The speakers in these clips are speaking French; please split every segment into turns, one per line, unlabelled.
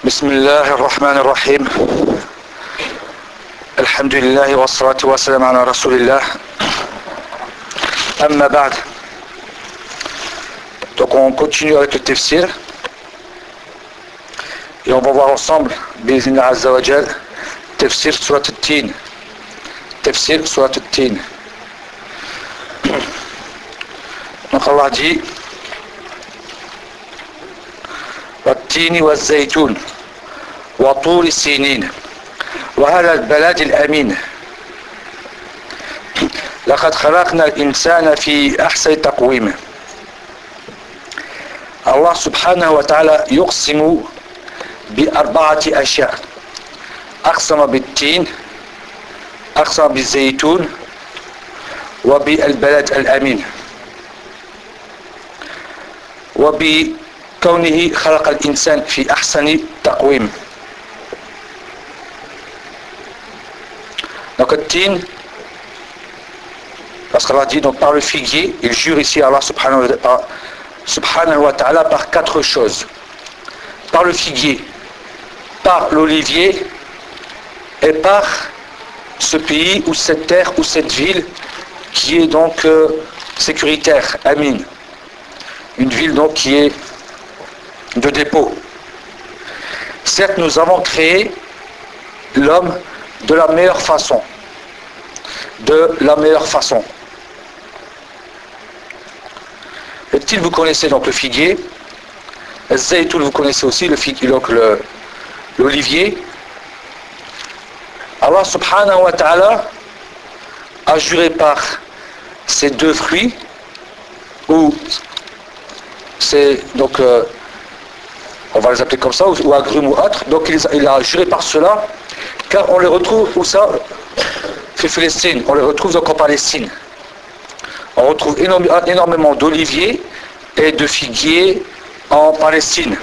بسم الله الرحمن الرحيم الحمد لله والصلاة والسلام على رسول الله أما بعد. Donc on continue avec le tafsir et on va voir ensemble بإذن عز وجل تفسير سورة التين. تفسير سورة التين. Donc Allah dit والتين والزيتون وطور السينين وهذا البلد الأمين لقد خلقنا الإنسان في أحسن تقويم. الله سبحانه وتعالى يقسم بأربعة أشياء: أقسم بالتين، أقسم بالزيتون، وبالبلد الأمين، وبكونه خلق الإنسان في أحسن تقويم. Donc le tin, parce qu'Allah dit donc par le figuier, il jure ici Allah subhanahu wa ta'ala par quatre choses: par le figuier, par l'olivier et par ce pays ou cette terre ou cette ville qui est donc sécuritaire, Amin, une ville donc qui est de dépôt. Certes, nous avons créé l'homme de la meilleure façon. De la meilleure façon. Le til, vous connaissez donc le figuier. Le zaytoun, vous connaissez aussi le figuier, donc l'olivier. Allah subhanahu wa ta'ala a juré par ces deux fruits, ou c'est donc on va les appeler comme ça, ou agrumes ou autres. Donc il a juré par cela, car on les retrouve où ça? Palestine. On les retrouve donc en Palestine. On retrouve énormément d'oliviers et de figuiers en Palestine.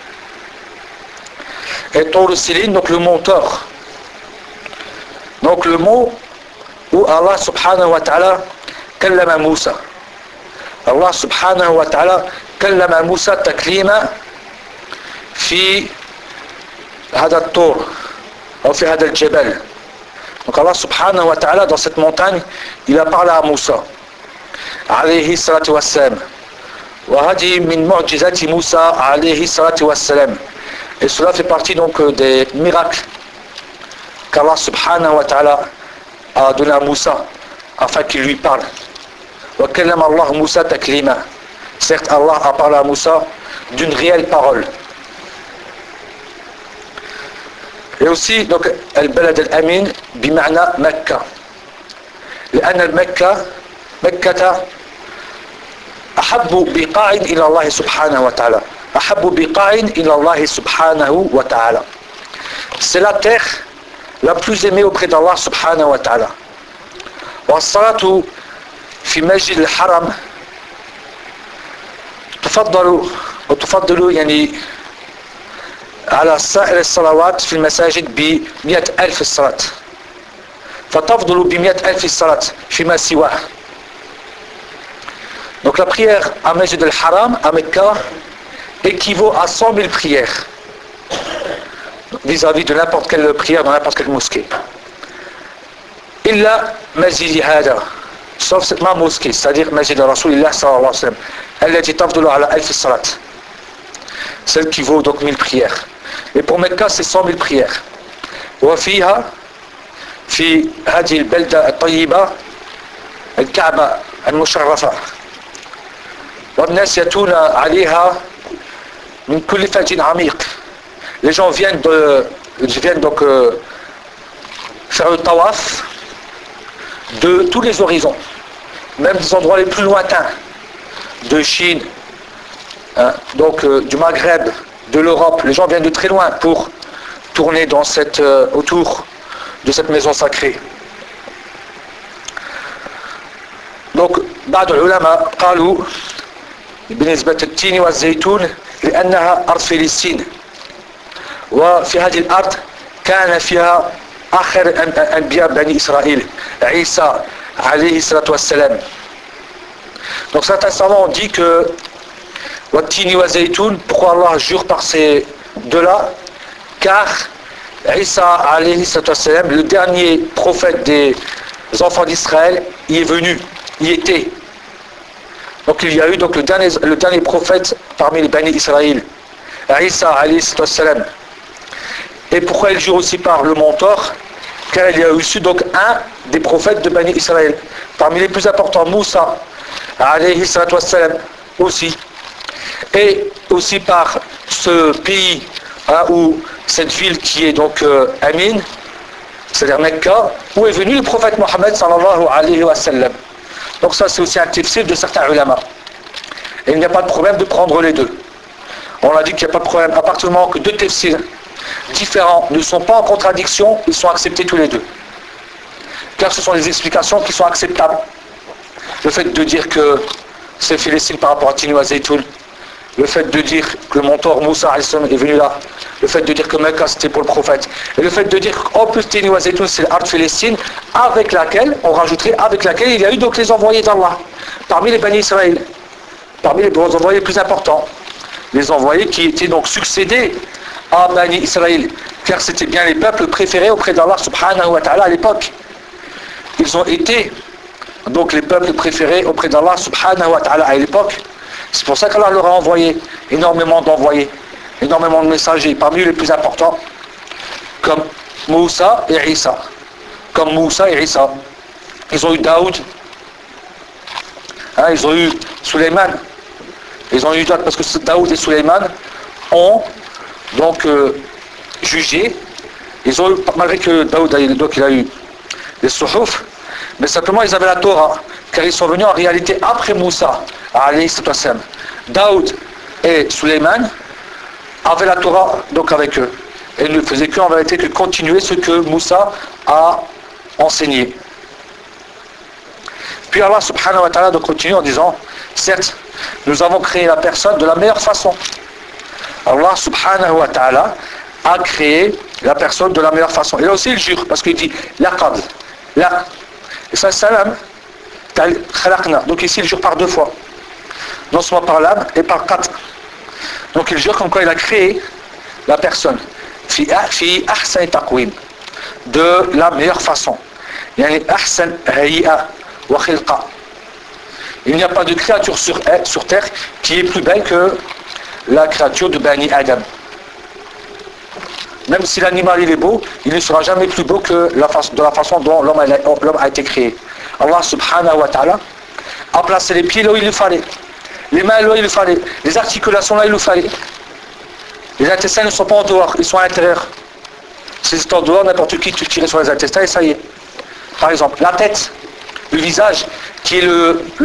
Et Tour Siline, donc le mont Thor. Donc le mot où Allah subhanahu wa ta'ala kallama Moussa. Allah subhanahu wa ta'ala kallama Moussa taklima في هذا الطور أو في هذا الجبل. Donc Allah subhanahu wa ta'ala, dans cette montagne, il a parlé à Moussa alayhi salatu wassalam. وهذه من معجزات موسى عليه الصلاة والسلام. Et cela fait partie donc des miracles qu'Allah subhanahu wa ta'ala a donné à Moussa afin qu'il lui parle. وكلم الله موسى تكليما. Certes, Allah a parlé à Moussa d'une réelle parole. Et aussi donc البلد الأمين بمعنى مكة، لأن مكة أحب بقاع إلى الله سبحانه وتعالى. أحب بقاع إلى الله سبحانه وتعالى. C'est la terre la plus aimée auprès d'Allah subhanahu wa ta'ala. والصلاة في مسجد الحرم تفضل يعني على سائر الصلوات في المساجد ب100,000 الصلاة، فتفضل ب100,000 الصلاة فيما سواه. Donc la prière à Masjid al-Haram à Mecca équivaut à 100,000 prières vis-à-vis de n'importe quelle prière dans n'importe quelle mosquée. إلا مسجد هذا، sauf cette même mosquée, c'est-à-dire Masjid al-Rasulillah sallallahu alayhi wa sallam, التي تفضل على 1000 الصلاة, celle qui vaut donc 1000 prières. Et pour Mecca, c'est 100,000 prières. وفيها في هذه البلدة الطيبة الكعبة المشرفة، والناس يأتون عليها من كل فج عميق. Les gens viennent donc faire le tawaf de tous les horizons, même des endroits les plus lointains, de Chine, donc du Maghreb, de l'Europe. Les gens viennent de très loin pour tourner dans autour de cette maison sacrée. Donc بعض العلماء قالوا بالنسبة للتين والزيتون لأنها أرض فلسطين، وفي هذه الأرض كان فيها آخر أنبياء بني إسرائيل عيسى عليه الصلاة والسلام. Donc certains savants ont dit que Wattini wa Zaytoun, pourquoi Allah jure par ces deux-là? car Isa alayhi salam, le dernier prophète des enfants d'Israël, y est venu, y était. Donc il y a eu donc le dernier prophète parmi les Bani Israël, Isa alayhi salam. Et pourquoi il jure aussi par le mentor? Car il y a aussi donc un des prophètes de Bani Israël, parmi les plus importants, Moussa alayhi salam aussi. Et aussi par ce pays, ou cette ville qui est donc Amin, c'est-à-dire Mecca, où est venu le prophète Mohammed sallallahu alayhi wa sallam. Donc ça c'est aussi un tafsir de certains ulama. Et il n'y a pas de problème de prendre les deux. On a dit qu'il n'y a pas de problème. À partir du moment que deux tafsirs différents ne sont pas en contradiction, ils sont acceptés tous les deux. Car ce sont des explications qui sont acceptables. Le fait de dire que c'est Philistine par rapport à Tini wa Zaytoun, le fait de dire que le mentor Moussa est venu là, le fait de dire que Mecca c'était pour le prophète, et le fait de dire qu'en plus Tini wa Zaytoun c'est l'art Philistine, avec laquelle, on rajouterait, avec laquelle il y a eu donc les envoyés d'Allah, parmi les Bani Israël, parmi les envoyés les plus importants, les envoyés qui étaient donc succédés à Bani Israël, car c'était bien les peuples préférés auprès d'Allah subhanahu wa ta'ala à l'époque. Ils ont été donc les peuples préférés auprès d'Allah subhanahu wa ta'ala à l'époque. C'est pour ça qu'Allah leur a envoyé énormément d'envoyés, énormément de messagers, parmi les plus importants, comme Moussa et Isa. Comme Moussa et Isa. Ils ont eu Daoud, ils ont eu Suleiman, ils ont eu parce que Daoud et Suleiman ont donc jugé. Ils ont eu, malgré que Daoud donc il a eu les Suhuf, mais simplement ils avaient la Torah, car ils sont venus en réalité après Moussa alayhi salam. Daoud et Suleiman avaient la Torah donc avec eux, et ne faisaient qu'en vérité que continuer ce que Moussa a enseigné. Puis Allah subhanahu wa ta'ala continue en disant, certes, nous avons créé la personne de la meilleure façon. Allah subhanahu wa ta'ala a créé la personne de la meilleure façon. Et là aussi il jure, parce qu'il dit laqad, la, et ça salam, khalaqna. Donc ici il jure par deux fois, non seulement par l'âme et par qat. Donc il jure comme quoi il a créé la personne fi ahsan taqwim, de la meilleure façon. Yani ahsan hay'a wa khilqa. Il n'y a pas de créature sur terre qui est plus belle que la créature de Bani Adam. Même si l'animal il est beau, il ne sera jamais plus beau que de la façon dont l'homme a été créé. Allah subhanahu wa ta'ala a placé les pieds là où il le fallait, les mains là où il le fallait, les articulations là où il le fallait. Les intestins ne sont pas en dehors, ils sont à l'intérieur. Si c'est en dehors, n'importe qui tu tires sur les intestins et ça y est. Par exemple, la tête, le visage, qui est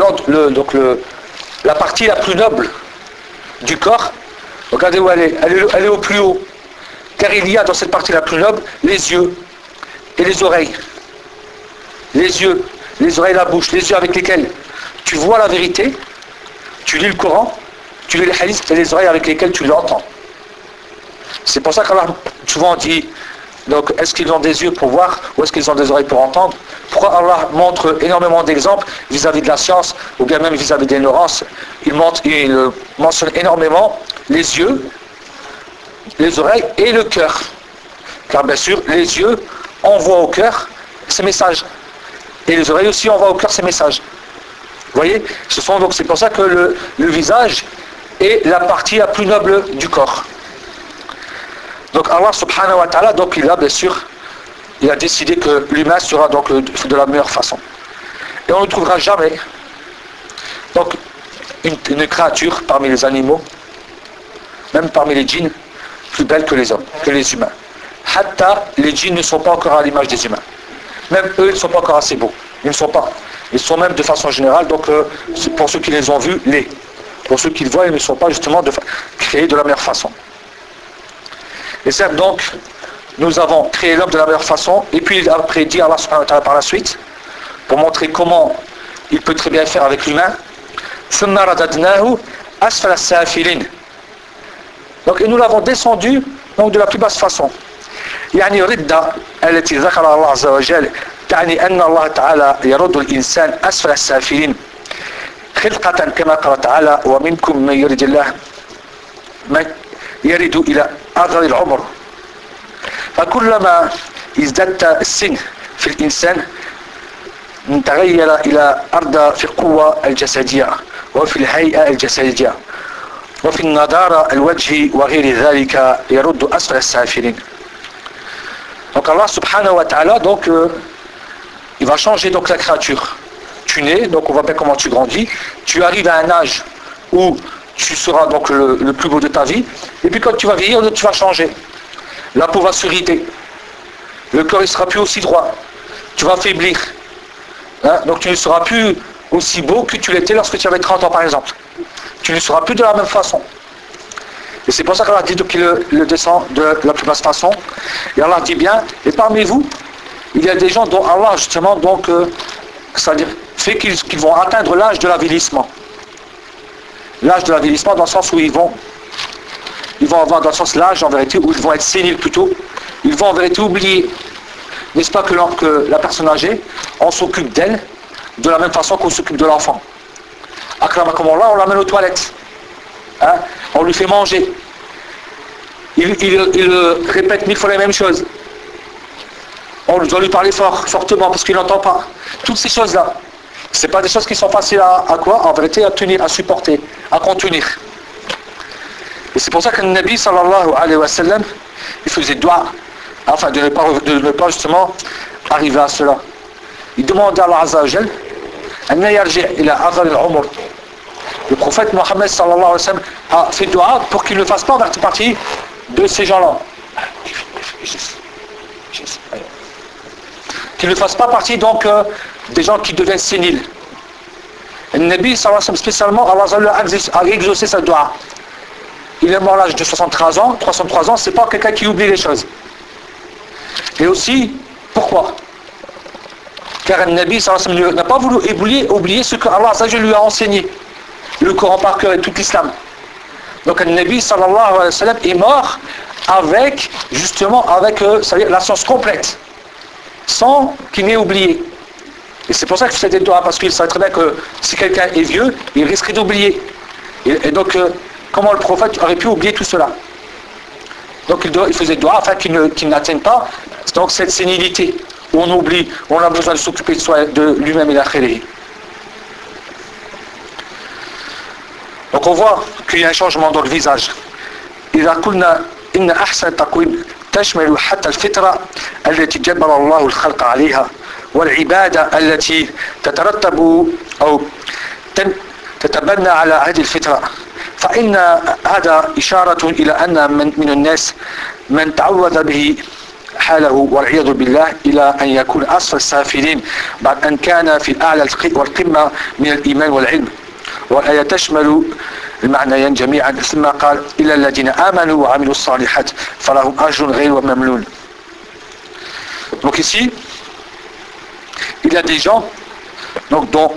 la partie la plus noble du corps, regardez où elle est. Elle est au plus haut. Car il y a dans cette partie la plus noble les yeux et les oreilles. Les yeux, les oreilles, la bouche, les yeux avec lesquels tu vois la vérité, tu lis le Coran, tu lis les hadiths, et les oreilles avec lesquelles tu l'entends. C'est pour ça qu'Allah souvent dit, donc est-ce qu'ils ont des yeux pour voir ou est-ce qu'ils ont des oreilles pour entendre? Pourquoi Allah montre énormément d'exemples vis-à-vis de la science ou bien même vis-à-vis de l'ignorance? Il mentionne énormément les yeux, les oreilles et le cœur. Car bien sûr, les yeux envoient au cœur ces messages. Et les oreilles aussi envoient au cœur ces messages. Vous voyez, c'est pour ça que le visage est la partie la plus noble du corps. Donc Allah subhanahu wa ta'ala, donc il a bien sûr, il a décidé que l'humain sera donc de la meilleure façon. Et on ne trouvera jamais donc une créature parmi les animaux, même parmi les djinns, plus belle que les hommes, que les humains. Hatta, les djinns ne sont pas encore à l'image des humains. Même eux, ils ne sont pas encore assez beaux. Ils ne sont pas. Ils sont même de façon générale, donc pour ceux qui les ont vus, pour ceux qui le voient, ils ne sont pas justement créés de la meilleure façon. Et certes donc, nous avons créé l'homme de la meilleure façon, et puis après dit Allah subhanahu wa ta'ala par la suite, pour montrer comment il peut très bien faire avec l'humain, ثُمَّ رَدَدْنَاهُ أَسْفَلَ السَّافِلِينَ. Donc, et nous l'avons descendu donc, de la plus basse façon. يعني ردة التي ذكرها الله عز وجل تعني أن الله تعالى يرد الإنسان أسفل السافلين خلقة كما قال تعالى ومنكم من يرد الله من يرد إلى أرذل العمر فكلما ازددت السن في الإنسان تغير إلى أرض في القوة الجسدية وفي الهيئة الجسدية وفي النضارة الوجه وغير ذلك يرد أسفل السافلين. Donc Allah subhanahu wa ta'ala, donc il va changer donc la créature. Tu nais, donc on voit bien comment tu grandis, tu arrives à un âge où tu seras donc le plus beau de ta vie, et puis quand tu vas vieillir, tu vas changer. La peau va s'irriter, le cœur il sera plus aussi droit, tu vas faiblir, hein? Donc tu ne seras plus aussi beau que tu l'étais lorsque tu avais 30 ans par exemple. Tu ne seras plus de la même façon. Et c'est pour ça qu'Allah dit qu'il le descend de la plus basse façon. Et Allah dit bien, et parmi vous, il y a des gens dont Allah justement donc c'est-à-dire fait qu'ils vont atteindre l'âge de l'avilissement. L'âge de l'avilissement dans le sens où ils vont avoir dans le sens l'âge en vérité où ils vont être séniles plutôt. Ils vont en vérité oublier, n'est-ce pas, que la personne âgée, on s'occupe d'elle de la même façon qu'on s'occupe de l'enfant. Akramakumullah, on l'amène aux toilettes. Hein? On lui fait manger. Il répète 1000 fois les mêmes choses. On doit lui parler fortement parce qu'il n'entend pas. Toutes ces choses-là, ce n'est pas des choses qui sont faciles à quoi? En vérité, à tenir, à supporter, à contenir. Et c'est pour ça que le Nabi sallallahu alayhi wa sallam, il faisait dua, afin de ne pas justement arriver à cela. Il demandait à Allah Azza wa Jal, le prophète Mohammed sallallahu alayhi wa sallam a fait dua pour qu'il ne fasse pas partie de ces gens-là. Qu'il ne fasse pas partie donc des gens qui deviennent séniles. Le Nabi sallallahu alayhi wa sallam spécialement, Allah a exaucé sa dua. Il est mort à l'âge de 63 ans, c'est pas quelqu'un qui oublie les choses. Et aussi, pourquoi? Car le Nabi sallallahu alayhi wa sallam n'a pas voulu oublier ce que Allah lui a enseigné. Le Coran par cœur et tout l'islam. Donc le Nabi sallallahu alayhi wa sallam est mort avec, justement, avec la science complète, sans qu'il n'ait oublié. Et c'est pour ça que je fais des doigts, parce qu'il savait très bien que si quelqu'un est vieux, il risquerait d'oublier. Et donc, comment le prophète aurait pu oublier tout cela? Donc il faisait des doigts afin qu'il n'atteigne pas donc, cette sénilité, où on oublie, où on a besoin de s'occuper de lui-même et d'akhirih. Donc on voit qu'il y a un changement dans le visage. إذا قلنا إن أحسن تقويم تشمل حتى الفطرة التي جبر الله الخلق عليها والعبادة التي تترتب أو تتبنى على هذه الفطرة فإن هذا إشارة إلى أن من الناس من تعوذ به حاله والعياذ بالله إلى أن يكون أسفل السافلين بعد أن كان في الأعلى والقمة من الإيمان والعلم. والآية تشمل المعنيين جميعا ثم قال إلى الذين آمنوا وعملوا الصالحات فلهم أجر غير ممنون. Donc ici, il y a des gens donc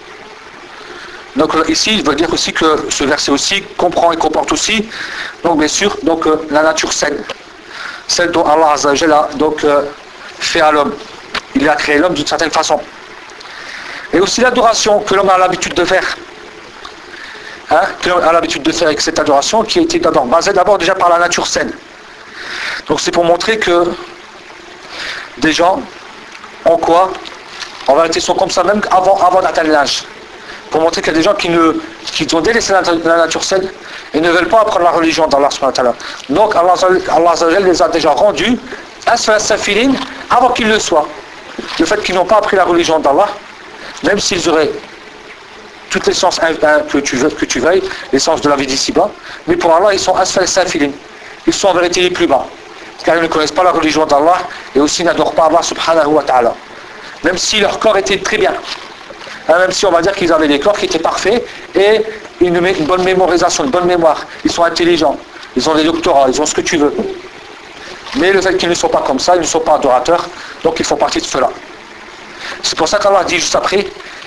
ici il veut dire aussi que ce verset aussi comprend et comporte aussi donc bien sûr donc la nature saine, celle dont Allah Azza wa Jalla donc fait à l'homme. Il a créé l'homme d'une certaine façon. Et aussi l'adoration que l'homme a l'habitude de faire. Que l'homme a l'habitude de faire avec cette adoration qui a été d'abord basée déjà par la nature saine. Donc c'est pour montrer que des gens en quoi en vérité sont comme ça même avant d'atteindre l'âge. Pour montrer qu'il y a des gens qui ont délaissé la nature saine et ne veulent pas apprendre la religion d'Allah subhanahu wa ta'ala. Donc Allah les a déjà rendus asfal avant qu'ils le soient. Le fait qu'ils n'ont pas appris la religion d'Allah, même s'ils auraient toutes les sciences que tu veuilles, les sciences de la vie d'ici-bas, mais pour Allah ils sont asfal safilin. Ils sont en vérité les plus bas, car ils ne connaissent pas la religion d'Allah et aussi n'adorent pas Allah subhanahu wa ta'ala. Même si leur corps était très bien, même si on va dire qu'ils avaient des corps qui étaient parfaits et une bonne mémorisation, une bonne mémoire, ils sont intelligents, ils ont des doctorats, ils ont ce que tu veux. Mais le fait qu'ils ne sont pas comme ça, ils ne sont pas adorateurs, donc ils font partie de cela. C'est pour ça qu'Allah dit juste après,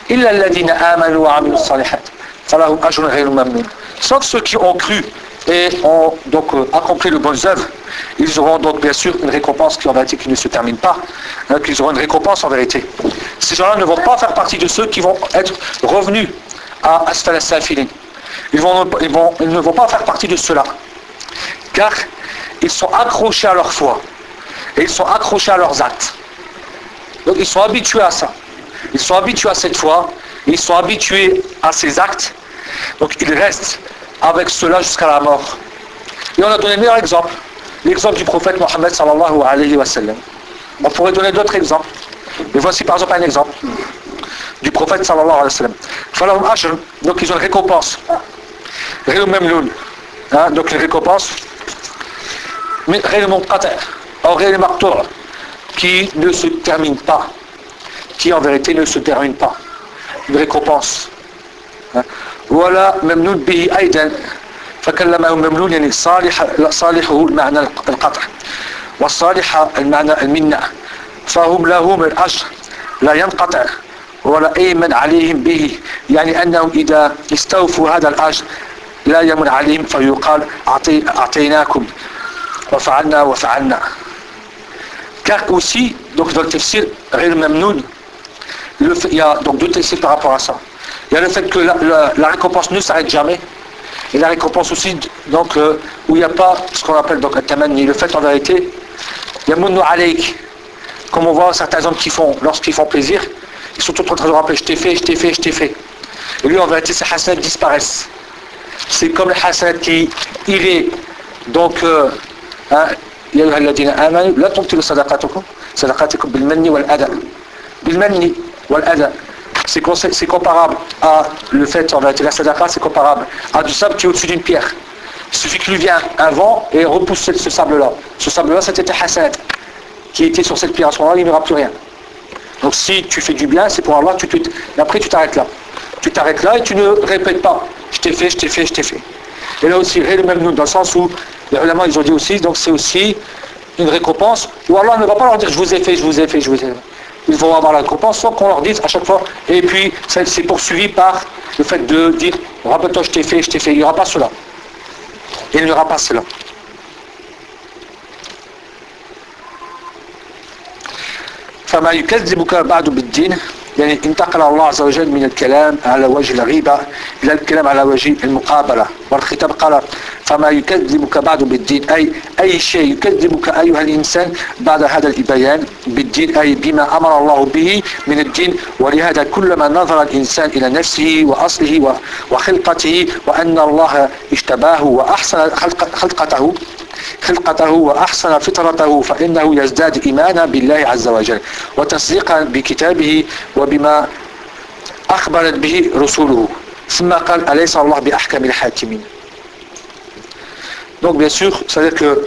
sauf ceux qui ont cru et ont donc accompli de bonnes œuvres, ils auront donc bien sûr une récompense qui en vérité qui ne se termine pas, qu'ils auront une récompense en vérité. Ces gens-là ne vont pas faire partie de ceux qui vont être revenus à Asfal as-Safilin. Ils ne vont pas faire partie de ceux-là, car ils sont accrochés à leur foi. et ils sont accrochés à leurs actes. Donc ils sont habitués à ça. Ils sont habitués à cette foi, ils sont habitués à ces actes, donc ils restent avec cela jusqu'à la mort. Et on a donné le meilleur exemple, l'exemple du prophète Mohammed sallallahu alayhi wa sallam. On pourrait donner d'autres exemples, mais voici par exemple un exemple du prophète sallallahu alayhi wa sallam. Falahum ajr, donc ils ont une récompense. Ghayr mamnoun, donc une récompense, mais ghayr munqati', or ghayr maqtu', qui ne se termine pas, qui en vérité ne se termine pas. Une récompense. Voilà mamnoun bihi aidan. فكلمه ممنون يعني صالحه المعنى القطع والصالح المعنى المنة فهم لهم الأجر لا ينقطع ولا أيمن عليهم به يعني أنهم إذا استوفوا هذا الأجر لا يمن عليهم فيقال أعطيناكم وفعلنا car aussi donc dans le tafsir غير ممنون il y a donc deux tafsirs par rapport à ça. Il y a le fait que la récompense ne s'arrête jamais. Et la récompense aussi, donc, où il n'y a pas ce qu'on appelle donc un tamanni. Le fait en vérité, il y a munnu alayk. Comme on voit certains hommes qui font, lorsqu'ils font plaisir, ils sont tout en train de rappeler je t'ai fait, je t'ai fait, je t'ai fait. Et lui en vérité, ces hasanats disparaissent. C'est comme les hasanats qui iraient. Donc, ya ayyuha alladhina amanu la tubtilu sadaqatukum bil manni wal adha. Bil manni wal adha. C'est comparable à le fait, en vérité, la sadaqa, c'est comparable à du sable qui est au-dessus d'une pierre. Il suffit que lui vienne un vent et repousse ce sable-là. Ce sable-là, c'était hasanat qui était sur cette pierre. À ce moment-là, il n'y aura plus rien. Donc si tu fais du bien, c'est pour Allah, et après tu t'arrêtes là. Tu t'arrêtes là et tu ne répètes pas. Je t'ai fait, je t'ai fait, je t'ai fait. Et là aussi, le même nous, dans le sens où, les ulama, ils ont dit aussi, donc c'est aussi une récompense où Allah ne va pas leur dire je vous ai fait, je vous ai fait, je vous ai fait. Ils vont avoir la récompense sans qu'on leur dise à chaque fois. Et puis, c'est poursuivi par le fait de dire rappelle-toi, je t'ai fait, je t'ai fait. Il n'y aura pas cela. Il n'y aura pas cela. فما يكذبك بعد بالدين يعني انتقل الله عز وجل من الكلام على وجه الغيبة إلى الكلام على وجه المقابلة والخطاب قال فما يكذبك بعد بالدين أي شيء يكذبك أيها الإنسان بعد هذا البيان بالدين أي بما أمر الله به من الدين ولهذا كلما نظر الإنسان إلى نفسه وأصله وخلقته وأن الله اجتباه وأحسن خلقته وأحسن فطرته فإنه يزداد إيمانا بالله عز وجل وتصديقا بكتابه وبما أخبرت به رسوله ثم قال أليس الله بأحكم الحاكمين. Donc bien sûr, c'est-à-dire que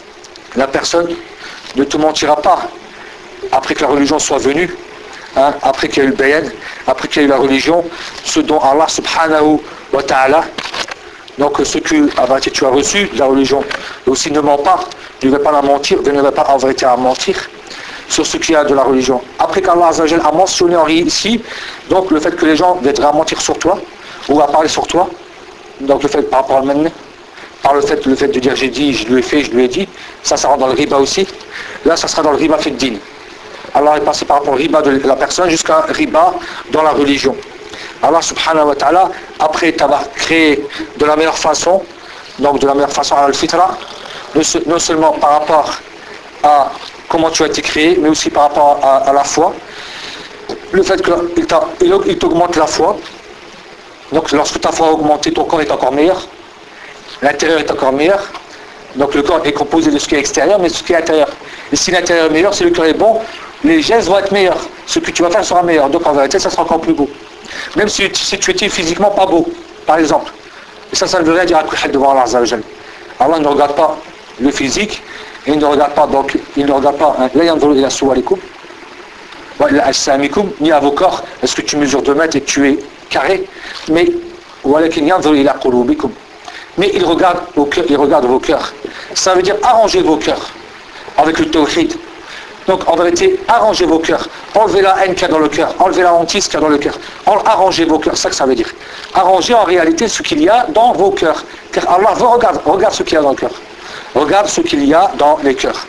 la personne ne te mentira pas après que la religion soit venue, après qu'il y a eu le bayan, après qu'il y a eu la religion, ce dont Allah subhanahu wa ta'ala, donc ce que tu as reçu de la religion, et aussi ne ment pas, ne va pas la mentir, ne va pas en vérité à mentir sur ce qu'il y a de la religion. Après qu'Allah a mentionné ici, donc le fait que les gens viendraient à mentir sur toi, ou à parler sur toi, donc le fait par rapport à par le fait de dire j'ai dit, je lui ai fait, je lui ai dit, ça rentre dans le riba aussi. Là, ça sera dans le riba fait din. Allah est passé par rapport au riba de la personne jusqu'à riba dans la religion. Allah subhanahu wa ta'ala, après t'avoir créé de la meilleure façon, donc de la meilleure façon à al-fitra, non seulement par rapport à comment tu as été créé, mais aussi par rapport à la foi. Le fait qu'il t'augmente la foi, donc lorsque ta foi a augmenté, ton corps est encore meilleur, l'intérieur est encore meilleur, donc le corps est composé de ce qui est extérieur, mais de ce qui est intérieur. Et si l'intérieur est meilleur, si le cœur est bon, les gestes vont être meilleurs, ce que tu vas faire sera meilleur, donc en vérité ça sera encore plus beau. Même si tu étais physiquement pas beau, par exemple. Et ça ne veut rien dire après devant Allah Azza wa Jal. Allah ne regarde pas le physique, et il ne regarde pas, donc, il ne regarde pas, la yanzuru ila suwarikum, wa ila ajsamikum, ni à vos corps, est-ce que tu mesures 2 mètres et que tu es carré, mais, walakin yanzuru ila qulubikum. Mais il regarde vos cœurs. Ça veut dire arranger vos cœurs avec le tawhid. Donc en vérité, arrangez vos cœurs. Enlevez la haine qu'il y a dans le cœur. Enlevez la hantise qu'il y a dans le cœur. Arrangez vos cœurs. C'est ça que ça veut dire. Arrangez en réalité ce qu'il y a dans vos cœurs. Car Allah regarde ce qu'il y a dans le cœur. Regarde ce qu'il y a dans les cœurs.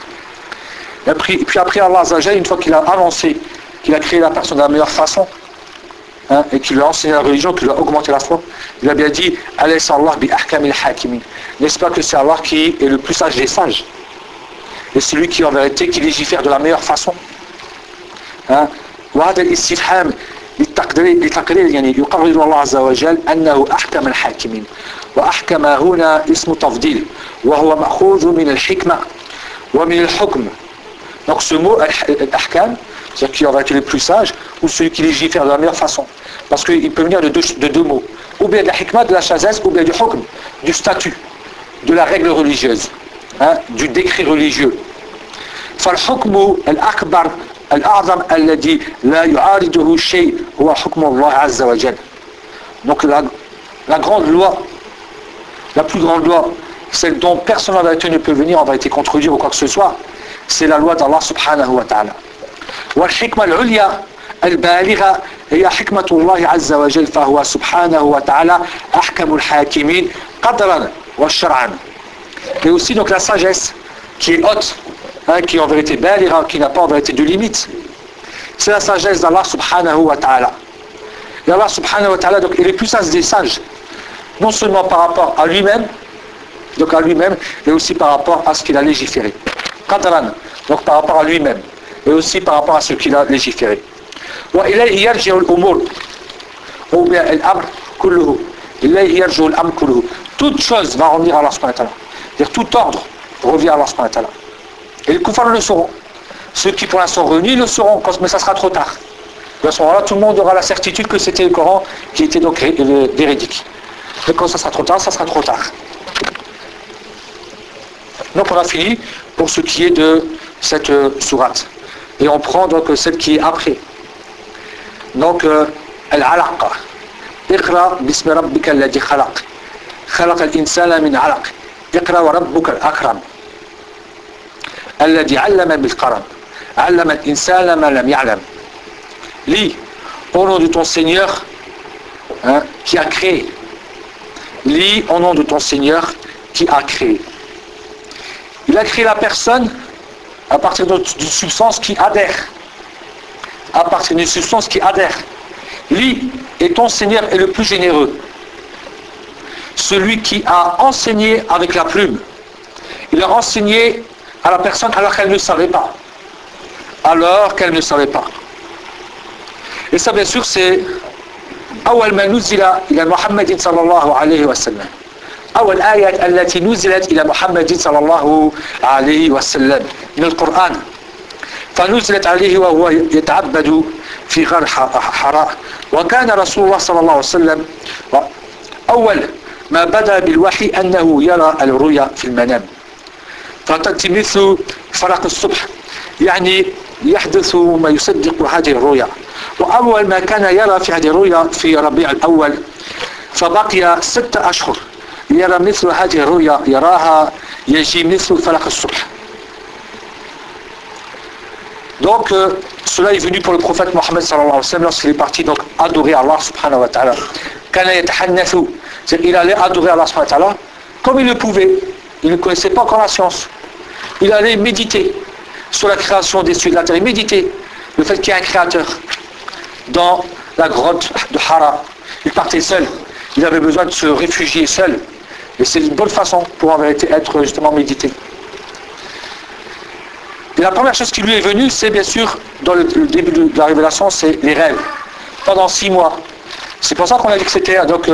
Et puis après Allah Azza wa Jalla, une fois qu'il a annoncé qu'il a créé la personne de la meilleure façon, et qu'il lui a enseigné la religion, qu'il lui a augmenté la foi, il a bien dit Alaysa Allah bi ahkamil hakimin. N'est-ce pas que c'est Allah qui est le plus sage des sages? et celui qui en vérité qui légifère de la meilleure façon. وهذا الاستفهام للتقرير يعني يقرر الله عز وجل أنه أحكم الحاكمين وأحكم هنا اسم تفضيل وهو مأخوذ من الحكمة ومن الحكم. Donc ce mot الأحكام, c'est-à-dire qui aurait été le plus sage ou celui qui légifère de la meilleure façon, parce qu'il peut venir de deux mots, ou bien de la hikmah, de la sagesse, ou bien du hukm, du statut, de la règle religieuse, du décret religieux. فالحكم الأكبر الأعظم الذي لا يعارضه شيء هو حكم الله عز وجل. Donc la grande loi, la plus grande loi, celle dont personne en vérité ne peut venir en vérité contredire ou quoi que ce soit, c'est la loi d'Allah subhanahu wa ta'ala. والحكمة العليا البالغة هي حكمة الله عز وجل فهو سبحانه وتعالى أحكم الحاكمين قدرا وشرعا. Et aussi donc la sagesse qui est haute, qui est en vérité بالغة, qui n'a pas en vérité de limite, c'est la sagesse d'Allah subhanahu wa ta'ala. Et Allah subhanahu wa ta'ala donc il est plus sage des sages, non seulement par rapport à lui-même, donc à lui-même, et aussi par rapport à ce qu'il a légiféré. Qadran, donc par rapport à lui-même, et aussi par rapport à ce qu'il a légiféré. وإليه يرجع الأمور ou bien الأمر كله إليه يرجع الأمر كله. Toute chose va revenir à Allah subhanahu wa ta'ala. C'est-à-dire tout ordre revient à Allah subhanahu wa ta'ala. Et les kuffars le sauront. Ceux qui pour l'instant revenus le sauront, mais ça sera trop tard. À ce moment-là, tout le monde aura la certitude que c'était le Coran qui était donc véridique. Mais quand ça sera trop tard, ça sera trop tard. Donc on a fini pour ce qui est de cette sourate. Et on prend donc celle qui est après. Donc Al-Alaqa. Iqra bismi rabbika alladhi khalaq. Khalaqa al-insana min alaq. Iqra wa rabbuka al-akram. Alladhi 'allama bil qalam. 'Allama al-insana ma lam ya'lam. Lis au nom de ton Seigneur qui a créé. Lis au nom de ton Seigneur qui a créé. Il a créé la personne à partir d'une substance qui adhère. À partir d'une substance qui adhère. Lis, et ton Seigneur est le plus généreux. Celui qui a enseigné avec la plume. Il a enseigné à la personne alors qu'elle ne savait pas. Alors qu'elle ne savait pas. Et ça, bien sûr, c'est أول ما نزل إلى محمد صلى الله عليه وسلم. أول آية التي نزلت إلى محمد صلى الله عليه وسلم من القرآن. فنزلت عليه وهو يتعبد في غار حراء. وكان رسول الله صلى الله عليه وسلم أول ما بدأ بالوحي أنه يرى الرؤيا في المنام. فتأتي مثل فرق الصبح، يعني يحدث ما يصدق هذه الرؤيا. وأول ما كان يرى في هذه الرؤيا في ربيع الأول فبقي 6 أشهر يرى مثل هذه الرؤيا يراها يجي مثل فلق الصبح. Donc cela est venu pour le prophète Mohammed sallallahu alayhi wa sallam lorsqu'il est parti donc adorer Allah subhanahu wa ta'ala. Kana yatahannasu, il allait adorer Allah subhanahu wa ta'ala comme il le pouvait. Il ne connaissait pas encore la science. Il allait méditer sur la création des cieux et de la terre. Méditer le fait qu'il y a un créateur dans la grotte de Hara. Il partait seul. Il avait besoin de se réfugier seul. Et c'est une bonne façon pour en vérité être justement médité. Et la première chose qui lui est venue, c'est bien sûr, dans le début de la révélation, c'est les rêves. Pendant 6 mois. C'est pour ça qu'on a dit que c'était donc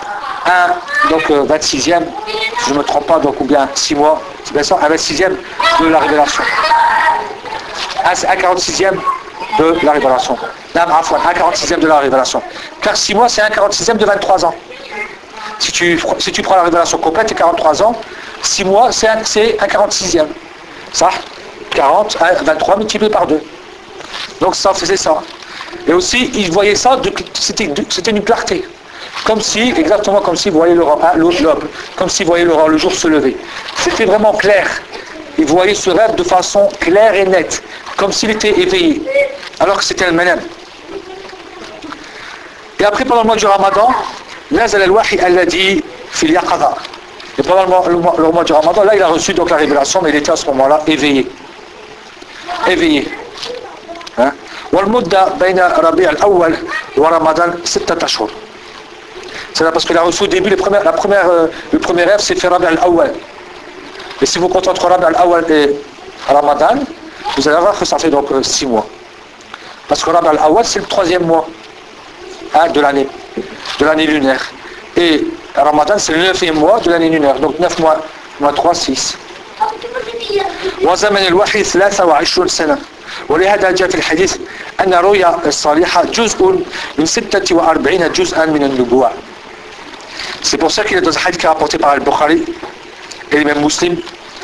26e, si je ne me trompe pas, donc ou bien 6 mois, c'est bien ça, un 26e de la révélation. Un 46e de la révélation. Non, un 46e de la révélation. Car 6 mois, c'est un 46e de 23 ans. Si tu prends la révélation complète, c'est 43 ans. 6 mois, c'est un 46e. Ça, 40, 23 multiplié par 2. Donc ça faisait ça. Et aussi, il voyait ça, c'était une clarté. Comme si, exactement comme s'il voyait l'aube, comme s'il voyait le jour se lever. C'était vraiment clair. Il voyait ce rêve de façon claire et nette, comme s'il était éveillé, alors que c'était le manam. Et après, pendant le mois du Ramadan, nazal al-wahi alladhi fil yaqadha. Et pendant le mois du Ramadan, là, il a reçu donc la révélation, mais il était à ce moment-là éveillé. Éveillé. والمدة بين ربيع الأول ورمضان 6 أشهر. C'est là parce qu'il a reçu au début le premier rêve, c'est fait Rabi' al-Awwal. Et si vous comptez entre Rabi' al-Awwal et Ramadan, vous allez voir que ça fait donc 6 mois. Parce que Rabi' al-Awwal, c'est le 3e mois de l'année lunaire. Et Ramadan, c'est le 9e mois de l'année lunaire. Donc 9 mois, moins 3, 6. وزمن الوحي 23 سنة. ولهذا جاء في الحديث أن رؤيا الصالحة جزء من 46 جزءا من النبوة. C'est pour ça qu'il est dans un hadith qui est rapporté par Al-Bukhari et les mêmes musulmans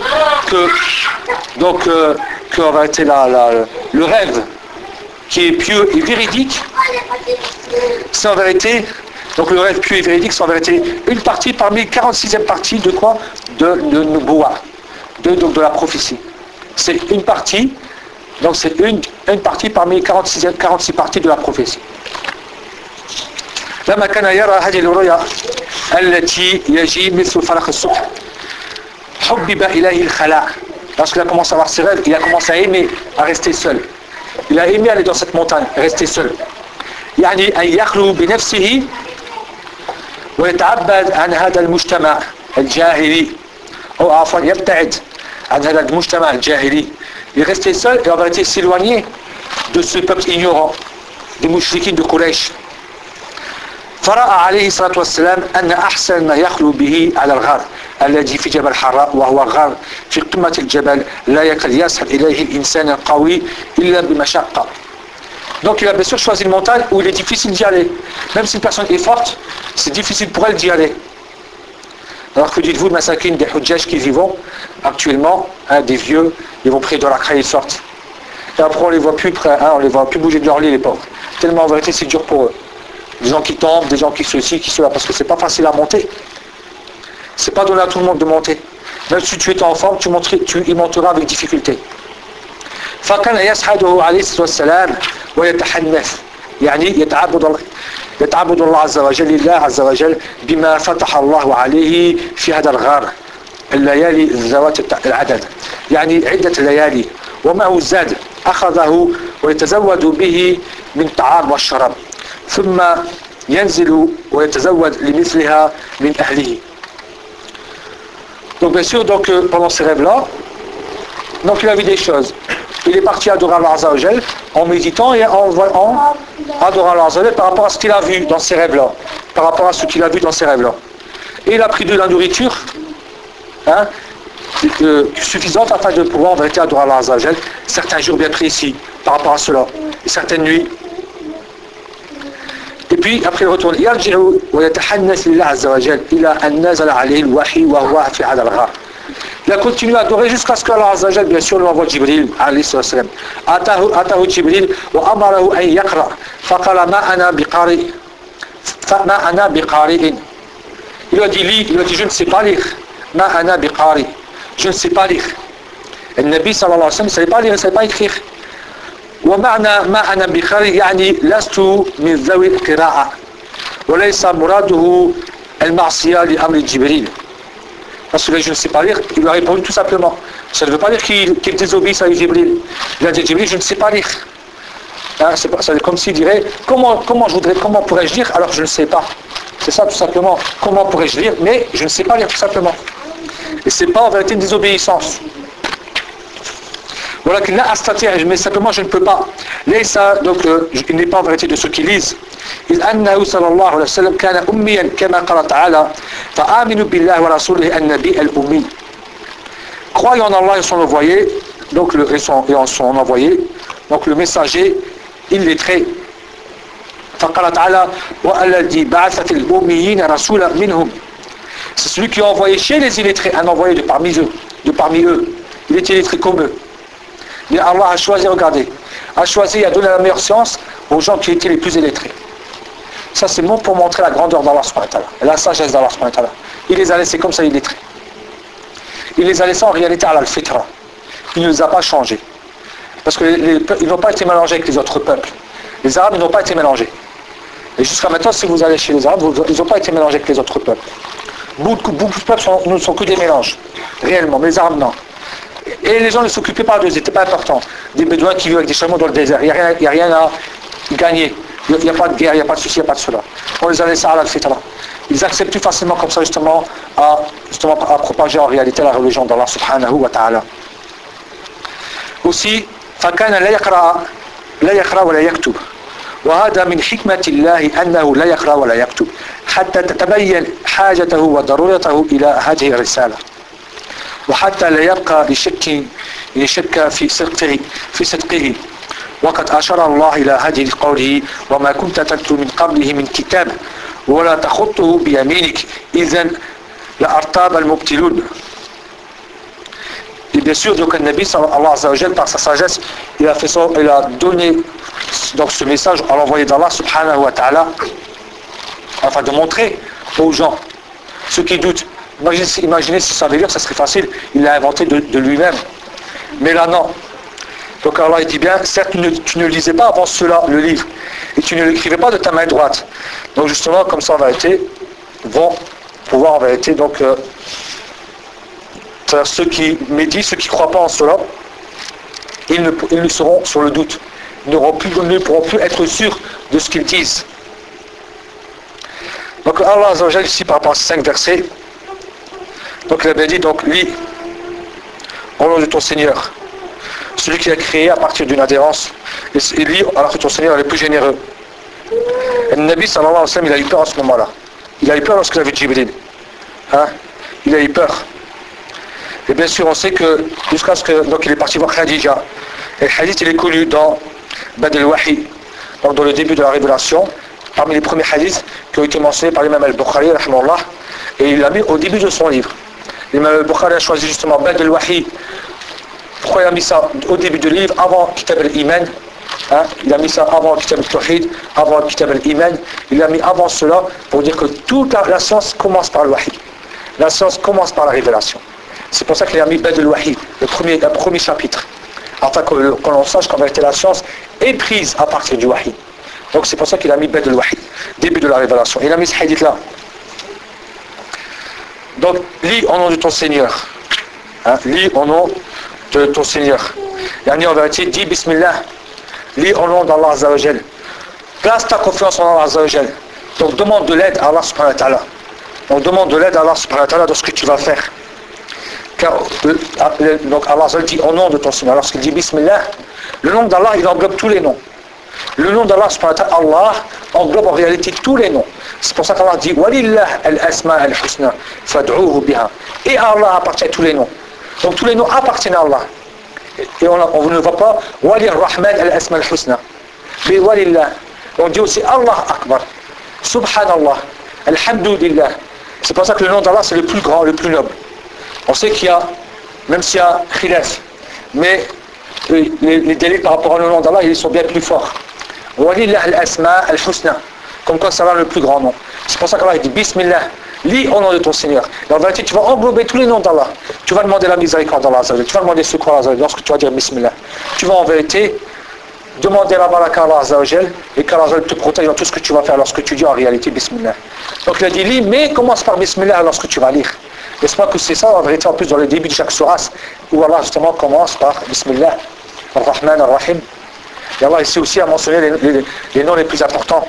que en vérité le rêve qui est pieux et véridique, c'est en vérité, donc le rêve pieux et véridique, c'est en vérité une partie parmi 46e partie de quoi? De Nubuwa, de la prophétie. C'est une partie, donc c'est une partie parmi 46 parties de la prophétie. لما كان يرى هذه الرؤيا التي يجي مثل فرق الصبح حبب إليه الخلاء. Lorsqu'il a commencé à avoir ses rêves, il a commencé à aimer à rester seul. Il a aimé aller dans cette montagne, rester seul. يعني أن يخلو بنفسه ويتعبد عن هذا المجتمع الجاهلي أو عفوا يبتعد عن هذا المجتمع الجاهلي. Il restait seul et en vérité s'éloigner de ce peuple ignorant, des mouchriquines de Quraysh. فرأى عليه الصلاة والسلام أن أحسن ما يخلو به على الغار الذي في جبل حراء وهو غار في قمة الجبل لا يكاد يصل إليه الإنسان القوي إلا بمشقة. Donc il a bien sûr choisi une montagne où il est difficile d'y aller. Même si une personne est forte, c'est difficile pour elle d'y aller. Alors que dites-vous, massacrine des Hujjaj qui vivent actuellement, des vieux, ils vont prier de la craie, ils sortent. Et après on les voit plus près, on les voit plus bouger de leur lit les pauvres. Tellement en vérité c'est dur pour eux. Des gens qui tombent, des gens qui ceci, qui cela, parce que c'est pas facile à monter. C'est pas donné à tout le monde de monter. Même si tu es en forme, tu y monteras avec difficulté. فكان يسحده عليه الصلاة والسلام ويتحنث يعني يتعبد الله عز وجل لله عز وجل بما فتح الله عليه في هذا الغار الليالي ذوات العدد يعني عدة ليالي ومعه الزاد أخذه ويتزود به من طعام والشراب ثم ينزل ويتزود لمثلها من أهله. Donc bien sûr, pendant ces rêves-là, donc il a vu des choses. Il est parti adorer Allah Azza wa Jal en méditant et en adorant Allah Azza wa Jal par rapport à ce qu'il a vu dans ces rêves-là. Par rapport à ce qu'il a vu dans ces rêves-là. Et il a pris de la nourriture suffisante afin de pouvoir en vérité adorer Allah Azza wa Jal certains jours bien précis par rapport à cela. Et certaines nuits. Et puis après il retourne. يرجع ويتحنث لله عز وجل إلى أن نزل عليه الوحي وهو في هذا الغار. Il a continué à adorer jusqu'à ce que Allah Azza wa Jal, bien sûr, lui envoie Jibril, alayhi salam. أتاه جبريل وأمره أن يقرأ فقال ما أنا بقارئ. Il lui a dit lis, il lui a dit je ne sais pas lire. ما أنا بقارئ. Je ne sais pas lire. Et le Nabi sallallahu alayhi wa sallam ne savait pas lire, il ne savait pas écrire. ومعنى ما أنا بقارئ يعني لست من ذوي القراءة وليس مراده المعصية لأمر جبريل. Parce que je ne sais pas lire, il lui a répondu tout simplement. Ça ne veut pas dire qu'il désobéisse à Jibril. Il a dit Jibril, je ne sais pas lire. C'est comme s'il dirait, comment pourrais-je lire alors que je ne sais pas. C'est ça tout simplement. Comment pourrais-je lire, mais je ne sais pas lire tout simplement. Et c'est pas en vérité une désobéissance. Voilà qu'il n'a astatir, mais simplement je ne peux pas. Donc il n'est pas en vérité de ceux qui lisent. إذ أنه صلى الله عليه وسلم كان أميا كما قال تعالى فآمنوا بالله ورسوله النبي الأمي. Croyez en Allah et son envoyé, donc et en son envoyé, donc le messager illettré. فقال تعالى والذي بعث في الأميين رسولا منهم. C'est celui qui a envoyé chez les illettrés un envoyé de parmi eux. Il était illettré comme eux. Mais Allah a choisi, regardez, et a donné la meilleure science aux gens qui étaient les plus illettrés. Ça c'est bon pour montrer la grandeur d'Allah subhanahu wa ta'ala, la sagesse d'Allah subhanahu wa ta'ala. Il les a laissés comme ça illettrés. Il les a laissés en réalité à l'al-fitra. Il ne les a pas changés. Parce qu'ils n'ont pas été mélangés avec les autres peuples. Les Arabes n'ont pas été mélangés. Et jusqu'à maintenant, si vous allez chez les Arabes, ils n'ont pas été mélangés avec les autres peuples. Beaucoup de peuples ne sont que des mélanges, réellement, mais les Arabes non. Et les gens ne s'occupaient pas d'eux, c'était pas important. Des bédouins qui vivent avec des chameaux dans le désert, il n'y a rien à gagner. Il n'y a pas de guerre, il n'y a pas de souci, il n'y a pas de cela. On les a laissés à l'al-fitra. Ils acceptent plus facilement comme ça justement à propager en réalité la religion d'Allah subhanahu wa ta'ala. aussi فكان لا يقرأ ولا يكتب وهذا من حكمة الله أنه لا يقرأ ولا يكتب حتى تتبين حاجته وضرورته إلى هذه الرسالة وحتى لا يبقى لشك في صدقه وقد أشار الله إلى هذه قوله وما كنت تتلو من قبله من كتاب ولا تخطه بيمينك إذن لأرتاب المبتلون. Et bien sûr, donc, le Nabi, Allah Azza wa Jal, par sa sagesse, il a donné donc, ce message à l'envoyé d'Allah subhanahu wa ta'ala, afin de montrer aux gens, ceux qui doutent. Imaginez si ça veut dire, ça serait facile, il l'a inventé de lui-même. Mais là, non. Donc Allah dit bien, certes, tu ne lisais pas avant cela le livre, et tu ne l'écrivais pas de ta main droite. Donc justement, comme ça, en vérité, vont pouvoir en vérité, donc, ceux qui méditent, ceux qui ne croient pas en cela, ils ne seront sur le doute. Ils ne pourront plus être sûrs de ce qu'ils disent. Donc Allah Azza wa Jalla, ici par rapport à ces 5 versets, donc il avait dit, donc lis au nom de ton Seigneur, celui qui a créé à partir d'une adhérence, et lis alors que ton Seigneur est le plus généreux. Et le Nabi sallallahu alayhi wa sallam, il a eu peur à ce moment-là. Il a eu peur lorsqu'il avait Jibril. Il a eu peur. Et bien sûr, on sait que jusqu'à ce que donc il est parti voir Khadija. Et le hadith, il est connu dans Bad al-Wahi, donc dans le début de la révélation, parmi les premiers hadiths qui ont été mentionnés par l'imam al-Bukhari, rahimahullah, et il l'a mis au début de son livre. L'imam al-Bukhari a choisi justement Bad al-Wahi. Pourquoi il a mis ça au début du livre, avant Kitab al-Iman? Il a mis ça avant Kitab al-Tawhid, avant Kitab al-Iman. Il a mis avant cela pour dire que toute la science commence par le Wahi. La science commence par la révélation. C'est pour ça qu'il a mis Bad al-Wahi, le premier chapitre. Afin que l'on sache qu'en vérité la science est prise à partir du Wahi. Donc c'est pour ça qu'il a mis Bad al-Wahi, début de la révélation. Il a mis ce hadith là. Donc lis au nom de ton Seigneur. Lis au nom de ton Seigneur. Yani en vérité, dis Bismillah. Lis au nom d'Allah Azza wa Jal. Place ta confiance en Allah Azza wa Jal. Donc demande de l'aide à Allah subhanahu wa ta'ala. Donc demande de l'aide à Allah subhanahu wa ta'ala dans ce que tu vas faire. Car donc Allah dit au nom de ton Seigneur. Lorsqu'il dit Bismillah, le nom d'Allah, il englobe tous les noms. Le nom d'Allah subhanahu wa ta'ala, Allah, englobe en réalité tous les noms. C'est pour ça qu'Allah dit Walillah al-asma al-husna fad'uhu biha. Et à Allah appartient tous les noms. Donc tous les noms appartiennent à Allah. Et on ne voit pas Wali al-Rahman al-asma al-husna. Mais Walillah. On dit aussi Allah Akbar. Subhanallah. Alhamdulillah. C'est pour ça que le nom d'Allah c'est le plus grand, le plus noble. On sait qu'il y a, même s'il y a khilaf, mais les délits par rapport au nom d'Allah, ils sont bien plus forts. Walillah al-asma al-husna. Comme quoi ça va le plus grand nom. C'est pour ça qu'Allah dit Bismillah. Lis au nom de ton Seigneur. Et en vérité, tu vas englober tous les noms d'Allah. Tu vas demander la miséricorde d'Allah. Tu vas demander secours à Allah lorsque tu vas dire Bismillah. Tu vas en vérité demander la baraka à Allah et qu'Allah te protège dans tout ce que tu vas faire lorsque tu dis en réalité Bismillah. Donc il a dit lis, mais commence par Bismillah lorsque tu vas lire. N'est-ce pas que c'est ça en vérité en plus dans le début de chaque sourate où Allah justement commence par Bismillah, Ar-Rahman, Ar-Rahim. Et Allah ici aussi a mentionné les noms les plus importants.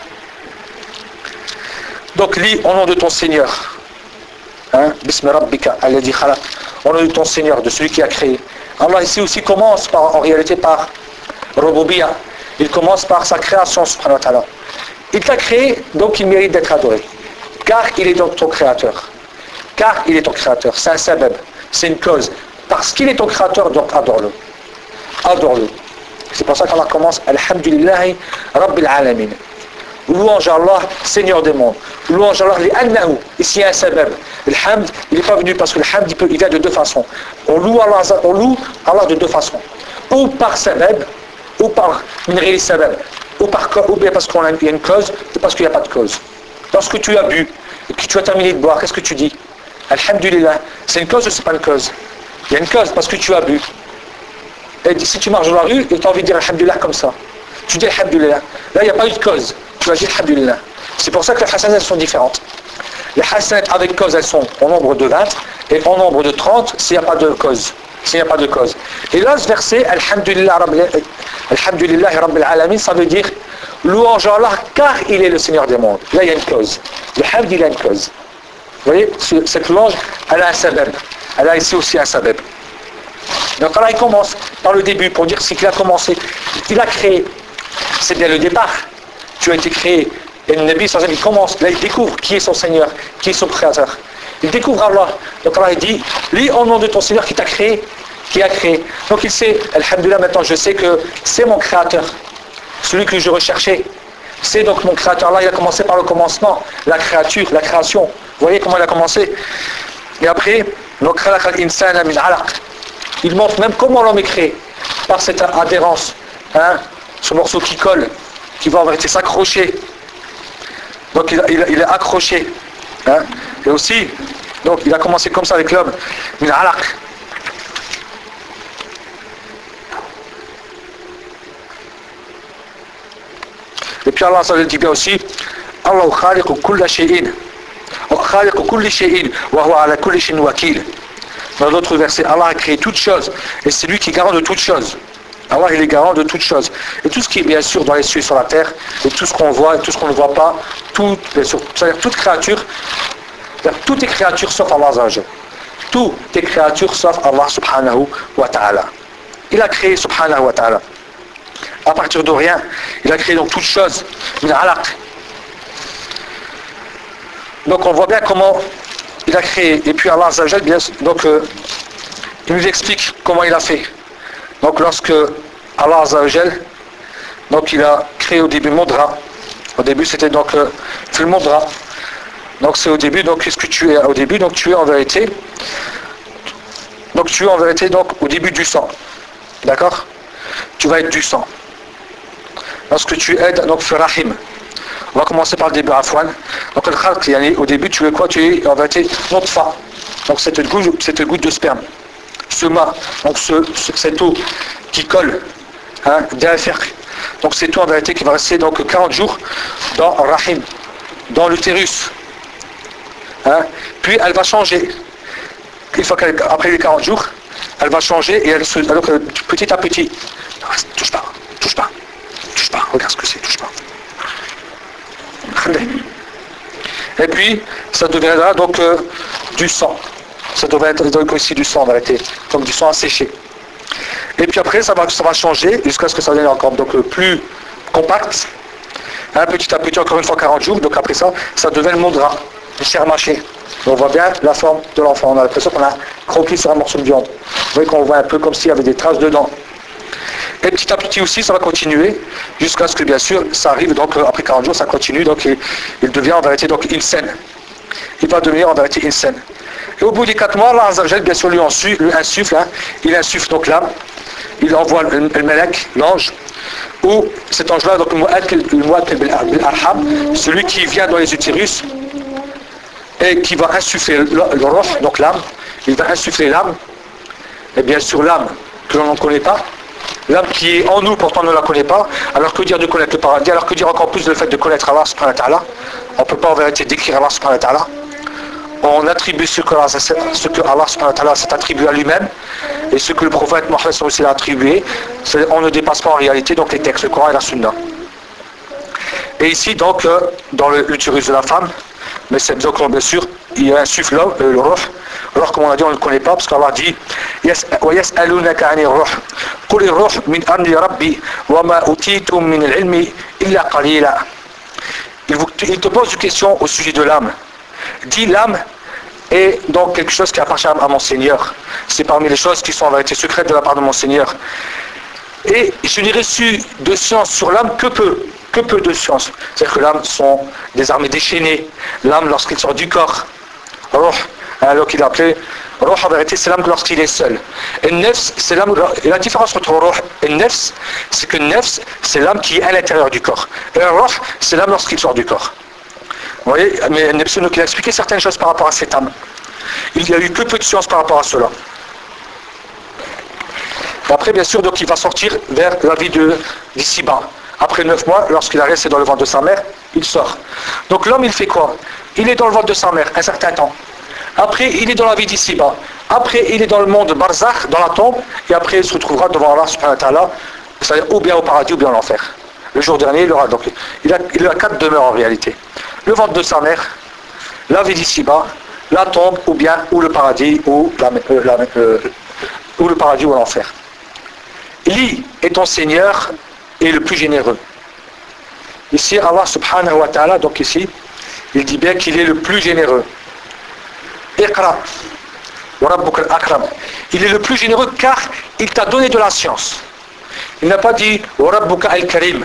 Donc lis au nom de ton Seigneur. Bismi Rabbika alladhi khalaq. Au nom de ton Seigneur, de celui qui a créé. Allah ici aussi commence en réalité par Rububiya. Il commence par sa création subhanahu wa ta'ala. Il t'a créé, donc il mérite d'être adoré. Car il est donc ton créateur. Car il est ton créateur. C'est un sabab. C'est une cause. Parce qu'il est ton créateur, donc adore-le. Adore-le. C'est pour ça qu'Allah commence Alhamdulillahi Rabbil Alamin. Louange à Allah, Seigneur des mondes. Louange à Allah, li'annahu. Ici il y a un sabab. Le hamd, il n'est pas venu parce que le hamd, il vient de deux façons. On loue Allah de deux façons. Ou par sabab, ou par une réelle sabab. Ou bien parce qu'il y a une cause, ou parce qu'il n'y a pas de cause. Lorsque tu as bu, et que tu as terminé de boire, qu'est-ce que tu dis? Alhamdulillah. C'est une cause ou c'est pas une cause? Il y a une cause parce que tu as bu. Et si tu marches dans la rue et tu as envie de dire Alhamdulillah comme ça, tu dis Alhamdulillah. Là, il n'y a pas eu de cause. Tu vas dire Alhamdulillah. C'est pour ça que les hasanats sont différentes. Les hasanats avec cause, elles sont au nombre de 20 et au nombre de 30 s'il n'y a pas de cause. S'il n'y a pas de cause. Et là, ce verset, Alhamdulillah Rabbil Alamin, ça veut dire louange à Allah car il est le Seigneur des mondes. Là, il y a une cause. Le hamd, il a une cause. Vous voyez, cette louange, elle a un sabab. Elle a ici aussi un sabab. Donc Allah il commence par le début pour dire ce qu'il a commencé. Il a créé. C'est bien le départ. Tu as été créé. Et le Nabi, il commence. Là, il découvre qui est son Seigneur, qui est son Créateur. Il découvre Allah. Donc Allah il dit, lis au nom de ton Seigneur qui t'a créé, qui a créé. Donc il sait, alhamdoulilah, maintenant je sais que c'est mon Créateur, celui que je recherchais. C'est donc mon Créateur. Là, il a commencé par le commencement, la créature, la création. Vous voyez comment il a commencé. Et après, il montre même comment l'homme est créé, par cette adhérence, hein, ce morceau qui colle, qui va en vérité s'accrocher. Donc il est accroché. Hein. Et aussi, donc il a commencé comme ça avec l'homme. Et puis Allah ça dit bien aussi, Allah khaliqu kulla shay'in wa khaliqu kulli shay'in wa huwa ala kulli shay'in wakil. Dans d'autres versets, Allah a créé toutes choses et c'est lui qui est garant de toutes choses. Allah il est garant de toutes choses. Et tout ce qui est bien sûr dans les cieux et sur la terre, et tout ce qu'on voit et tout ce qu'on ne voit pas, tout, bien sûr, c'est-à-dire toute créature, tout est créature sauf Allah Azza wa Jal. Tout est créature sauf Allah subhanahu wa ta'ala. Il a créé subhanahu wa ta'ala. À partir de rien, il a créé donc toutes choses. Donc on voit bien comment il a créé. Et puis Allah Azza wa Jal, donc il nous explique comment il a fait. Donc lorsque Allah Azza wa Jal, donc il a créé au début Mudra. Au début c'était donc Fil Mudra. Donc c'est au début, donc qu'est-ce que tu es au début? Donc tu es en vérité. Donc tu es en vérité donc au début du sang. D'accord? Tu vas être du sang. Lorsque tu es donc Firahim. On va commencer par le début Afwan. Donc le khalq, au début tu es quoi? Tu es en vérité Nutfa. Donc cette goutte de sperme. Ce mât, donc cette eau qui colle, hein, donc cette eau en vérité qui va rester donc 40 jours dans Rahim, dans l'utérus. Hein. Puis elle va changer. Une fois après les 40 jours, elle va changer et alors petit à petit, touche pas, regarde ce que c'est, touche pas. Et puis ça deviendra donc du sang. Ça devrait être donc aussi du sang en vérité, comme du sang asséché. Et puis après ça va changer jusqu'à ce que ça devienne encore donc plus compact. Hein, petit à petit, encore une fois 40 jours, donc après ça devient le mudra, le chair mâchée. On voit bien la forme de l'enfant, on a l'impression qu'on a croqué sur un morceau de viande. Vous voyez qu'on voit un peu comme s'il y avait des traces dedans. Et petit à petit aussi, ça va continuer, jusqu'à ce que bien sûr, ça arrive, donc après 40 jours, ça continue, donc il devient en vérité donc insane. Il va devenir en vérité insane. Et au bout des 4 mois, Allah Azza wa Jal, bien sûr, lui insuffle, hein, il insuffle donc l'âme, il envoie le Malak, l'ange, ou cet ange-là, donc le Arham, celui qui vient dans les utérus, et qui va insuffler le roh, donc l'âme, il va insuffler l'âme, et bien sûr l'âme que l'on ne connaît pas, l'âme qui est en nous, pourtant on ne la connaît pas, alors que dire de connaître le paradis, alors que dire encore plus le fait de connaître Allah subhanahu wa ta'ala, on ne peut pas en vérité décrire Allah subhanahu wa ta'ala, on attribue ce que Allah subhanahu wa ta'ala s'est attribué à lui-même, et ce que le prophète Mohammed aussi l'a attribué, on ne dépasse pas en réalité donc les textes, le Coran et la Sunna. Et ici donc, dans l'utérus de la femme, mais c'est donc bien sûr, il insuffle le roh. Alors comme on a dit, on ne le connaît pas, parce qu'Allah dit وَيَسْأَلُونَكَ عَنِ الرُّوحِ قُلِ الرُّوحُ مِنْ أَمْرِ رَبِّي وَمَا أُوتِيتُم مِنَ الْعِلْمِ إِلَّا قَلِيلًا. Il te pose une question au sujet de l'âme. Dis l'âme est donc quelque chose qui appartient à mon Seigneur. C'est parmi les choses qui sont en vérité secrètes de la part de mon Seigneur. Et je n'ai reçu de science sur l'âme que peu de science. C'est-à-dire que l'âme sont des armées déchaînées. L'âme lorsqu'il sort du corps. Ruh, alors qu'il a appelé Ruh en vérité c'est l'âme lorsqu'il est seul. Et nefs, c'est l'âme. Et la différence entre Ruh et nefs, c'est que nefs, c'est l'âme qui est à l'intérieur du corps. Et Ruh, c'est l'âme lorsqu'il sort du corps. Vous voyez, mais Nepsune il a expliqué certaines choses par rapport à cette âme. Il n'y a eu que peu de science par rapport à cela. Et après, bien sûr, donc il va sortir vers la vie d'ici-bas. Après 9 mois, lorsqu'il a resté dans le ventre de sa mère, il sort. Donc l'homme, il fait quoi? Il est dans le ventre de sa mère un certain temps. Après, il est dans la vie d'ici-bas. Après, il est dans le monde barzakh, dans la tombe. Et après, il se retrouvera devant Allah subhanahu wa ta'ala, c'est-à-dire ou bien au paradis ou bien en enfer. Le jour dernier, il aura donc il a 4 demeures en réalité. Le ventre de sa mère, la vie d'ici-bas, la tombe ou le paradis ou ou le paradis ou l'enfer. Lui est ton Seigneur et le plus généreux. Ici, Allah subhanahu wa ta'ala, donc ici, il dit bien qu'il est le plus généreux. Iqra, wa rabbuka al-akram. Il est le plus généreux car il t'a donné de la science. Il n'a pas dit wa rabbuka al-karim.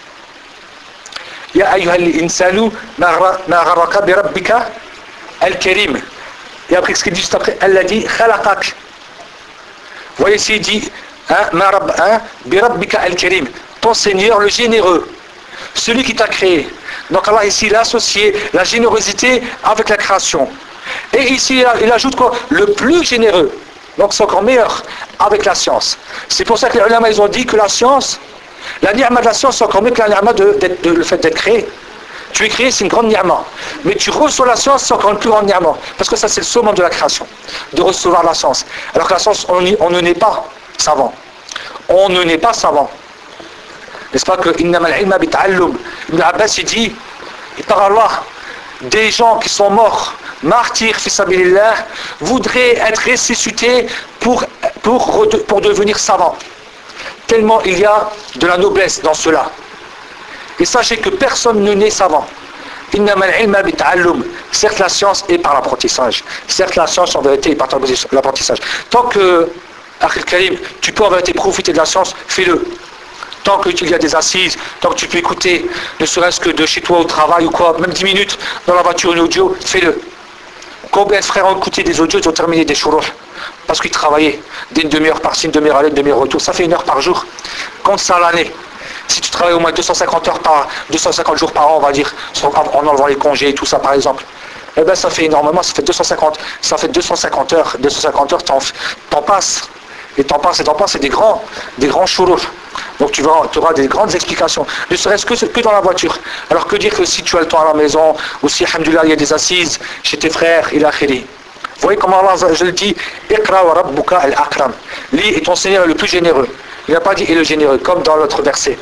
Ya ayyuhal insanu ma gharraka bi rabbika al-karim. Et après ce qu'il dit juste après, elle a dit khalaqak. Vous voyez ici, il dit bi rabbika al-karim. Ton Seigneur le généreux, celui qui t'a créé. Donc Allah ici il a associé la générosité avec la création. Et ici il ajoute quoi? Le plus généreux. Donc c'est encore meilleur avec la science. C'est pour ça que les ulama ils ont dit que la science, la ni'ma de la science c'est encore mieux que la ni'ma le fait d'être créé. Tu es créé, c'est une grande ni'ma. Mais tu reçois la science, c'est encore une plus grande ni'ma. Parce que ça c'est le summum de la création, de recevoir la science. Alors que la science, on ne naît pas savant. On ne naît pas savant. N'est-ce pas que innamal ilma bita'allum. Ibn Abbas il dit, et par Allah, des gens qui sont morts, martyrs fi sabilillah, voudraient être ressuscités pour devenir savants. Tellement il y a de la noblesse dans cela. Et sachez que personne ne naît savant. Innamal ilma bita'allum. Certes la science est par l'apprentissage. Certes la science en vérité est par l'apprentissage. Tant que, Akhil Karim, tu peux en vérité profiter de la science, fais-le. Tant qu'il y a des assises, tant que tu peux écouter, ne serait-ce que de chez toi au travail ou quoi, même 10 minutes dans la voiture, une audio, fais-le. Combien de frères ont écouté des audios, ils ont terminé des chourouh parce qu'ils travaillaient d'une demi-heure par-ci, une demi-heure aller, une demi-heure retour. Ça fait 1 heure par jour. Compte ça à l'année. Si tu travailles au moins 250 jours par an, on va dire, en enlevant les congés et tout ça par exemple, eh bien ça fait énormément, ça fait 250 heures, 250 heures, t'en passes. Et t'en passes, c'est des grands chourouh. Donc tu auras des grandes explications, ne serait-ce que dans la voiture. Alors que dire que si tu as le temps à la maison, ou si, alhamdoulilah, il y a des assises chez tes frères, il a khiri. Vous voyez comment Allah, je le dis, Iqra wa rabbuka al-akram. Lui est ton Seigneur le plus généreux. Il n'a pas dit et le généreux, comme dans l'autre verset.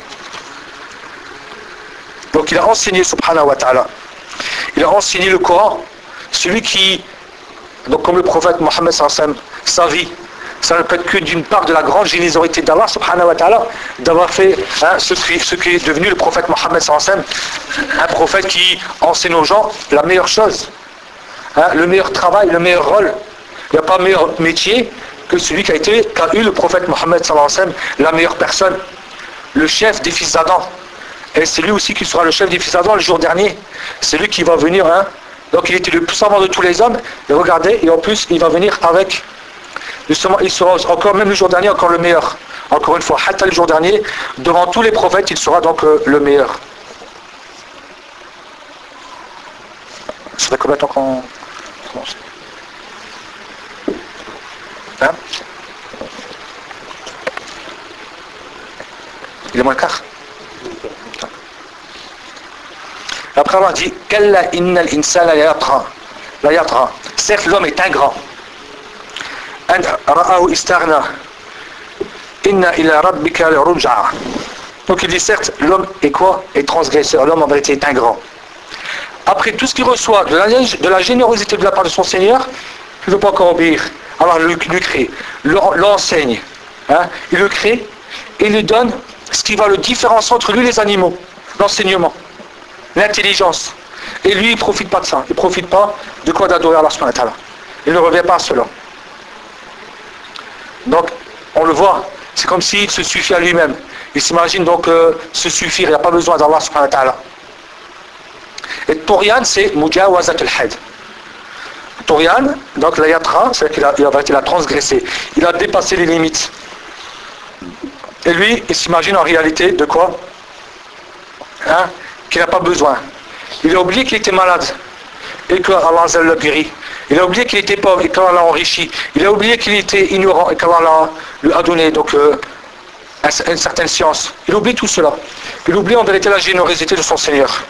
Donc il a enseigné, subhanahu wa ta'ala, il a enseigné le Coran, celui qui, donc comme le prophète Mohammed sallallahu alayhi wa sallam, sa vie, ça ne peut être que d'une part de la grande générosité d'Allah subhanahu wa ta'ala d'avoir fait ce qui est devenu le prophète Mohammed sallallahu alayhi wa sallam, un prophète qui enseigne aux gens la meilleure chose, le meilleur travail, le meilleur rôle. Il n'y a pas meilleur métier que celui qu'a eu le prophète Mohammed sallallahu alayhi wa sallam, la meilleure personne, le chef des fils d'Adam. Et c'est lui aussi qui sera le chef des fils d'Adam le jour dernier. C'est lui qui va venir, donc il était le plus savant de tous les hommes, et regardez, et en plus il va venir avec. Justement, il sera encore, même le jour dernier, encore le meilleur. Encore une fois, hatta le jour dernier, devant tous les prophètes, il sera donc le meilleur. Ça fait combien de temps qu'on commence? Il est moins le quart. Après avoir dit Kalla innal insana la yatra. Certes, l'homme est ingrat. Donc il dit certes l'homme est quoi? Est transgresseur, l'homme en vérité est ingrat. Après tout ce qu'il reçoit de la générosité de la part de son Seigneur, il ne veut pas encore obéir. Alors il lui crée, l'enseigne, il le crée et il lui donne ce qui va le différencier entre lui et les animaux, l'enseignement, l'intelligence. Et lui il ne profite pas de ça, il ne profite pas de quoi? D'adorer Allah subhanahu wa ta'ala. Il ne revient pas à cela. Donc, on le voit, c'est comme s'il se suffit à lui-même. Il s'imagine donc se suffire, il n'y a pas besoin d'Allah subhanahu wa ta'ala. Et Tourian, c'est Mujawazat al-Had. Tourian, donc la yatra, c'est-à-dire qu'il a transgressé. Il a dépassé les limites. Et lui, il s'imagine en réalité de quoi? Qu'il n'a pas besoin. Il a oublié qu'il était malade. Et que Allah l'a guéri. Il a oublié qu'il était pauvre et qu'Allah l'a enrichi. Il a oublié qu'il était ignorant et qu'Allah lui a donné donc une certaine science. Il oublie tout cela. Il oublie en vérité la générosité de son Seigneur.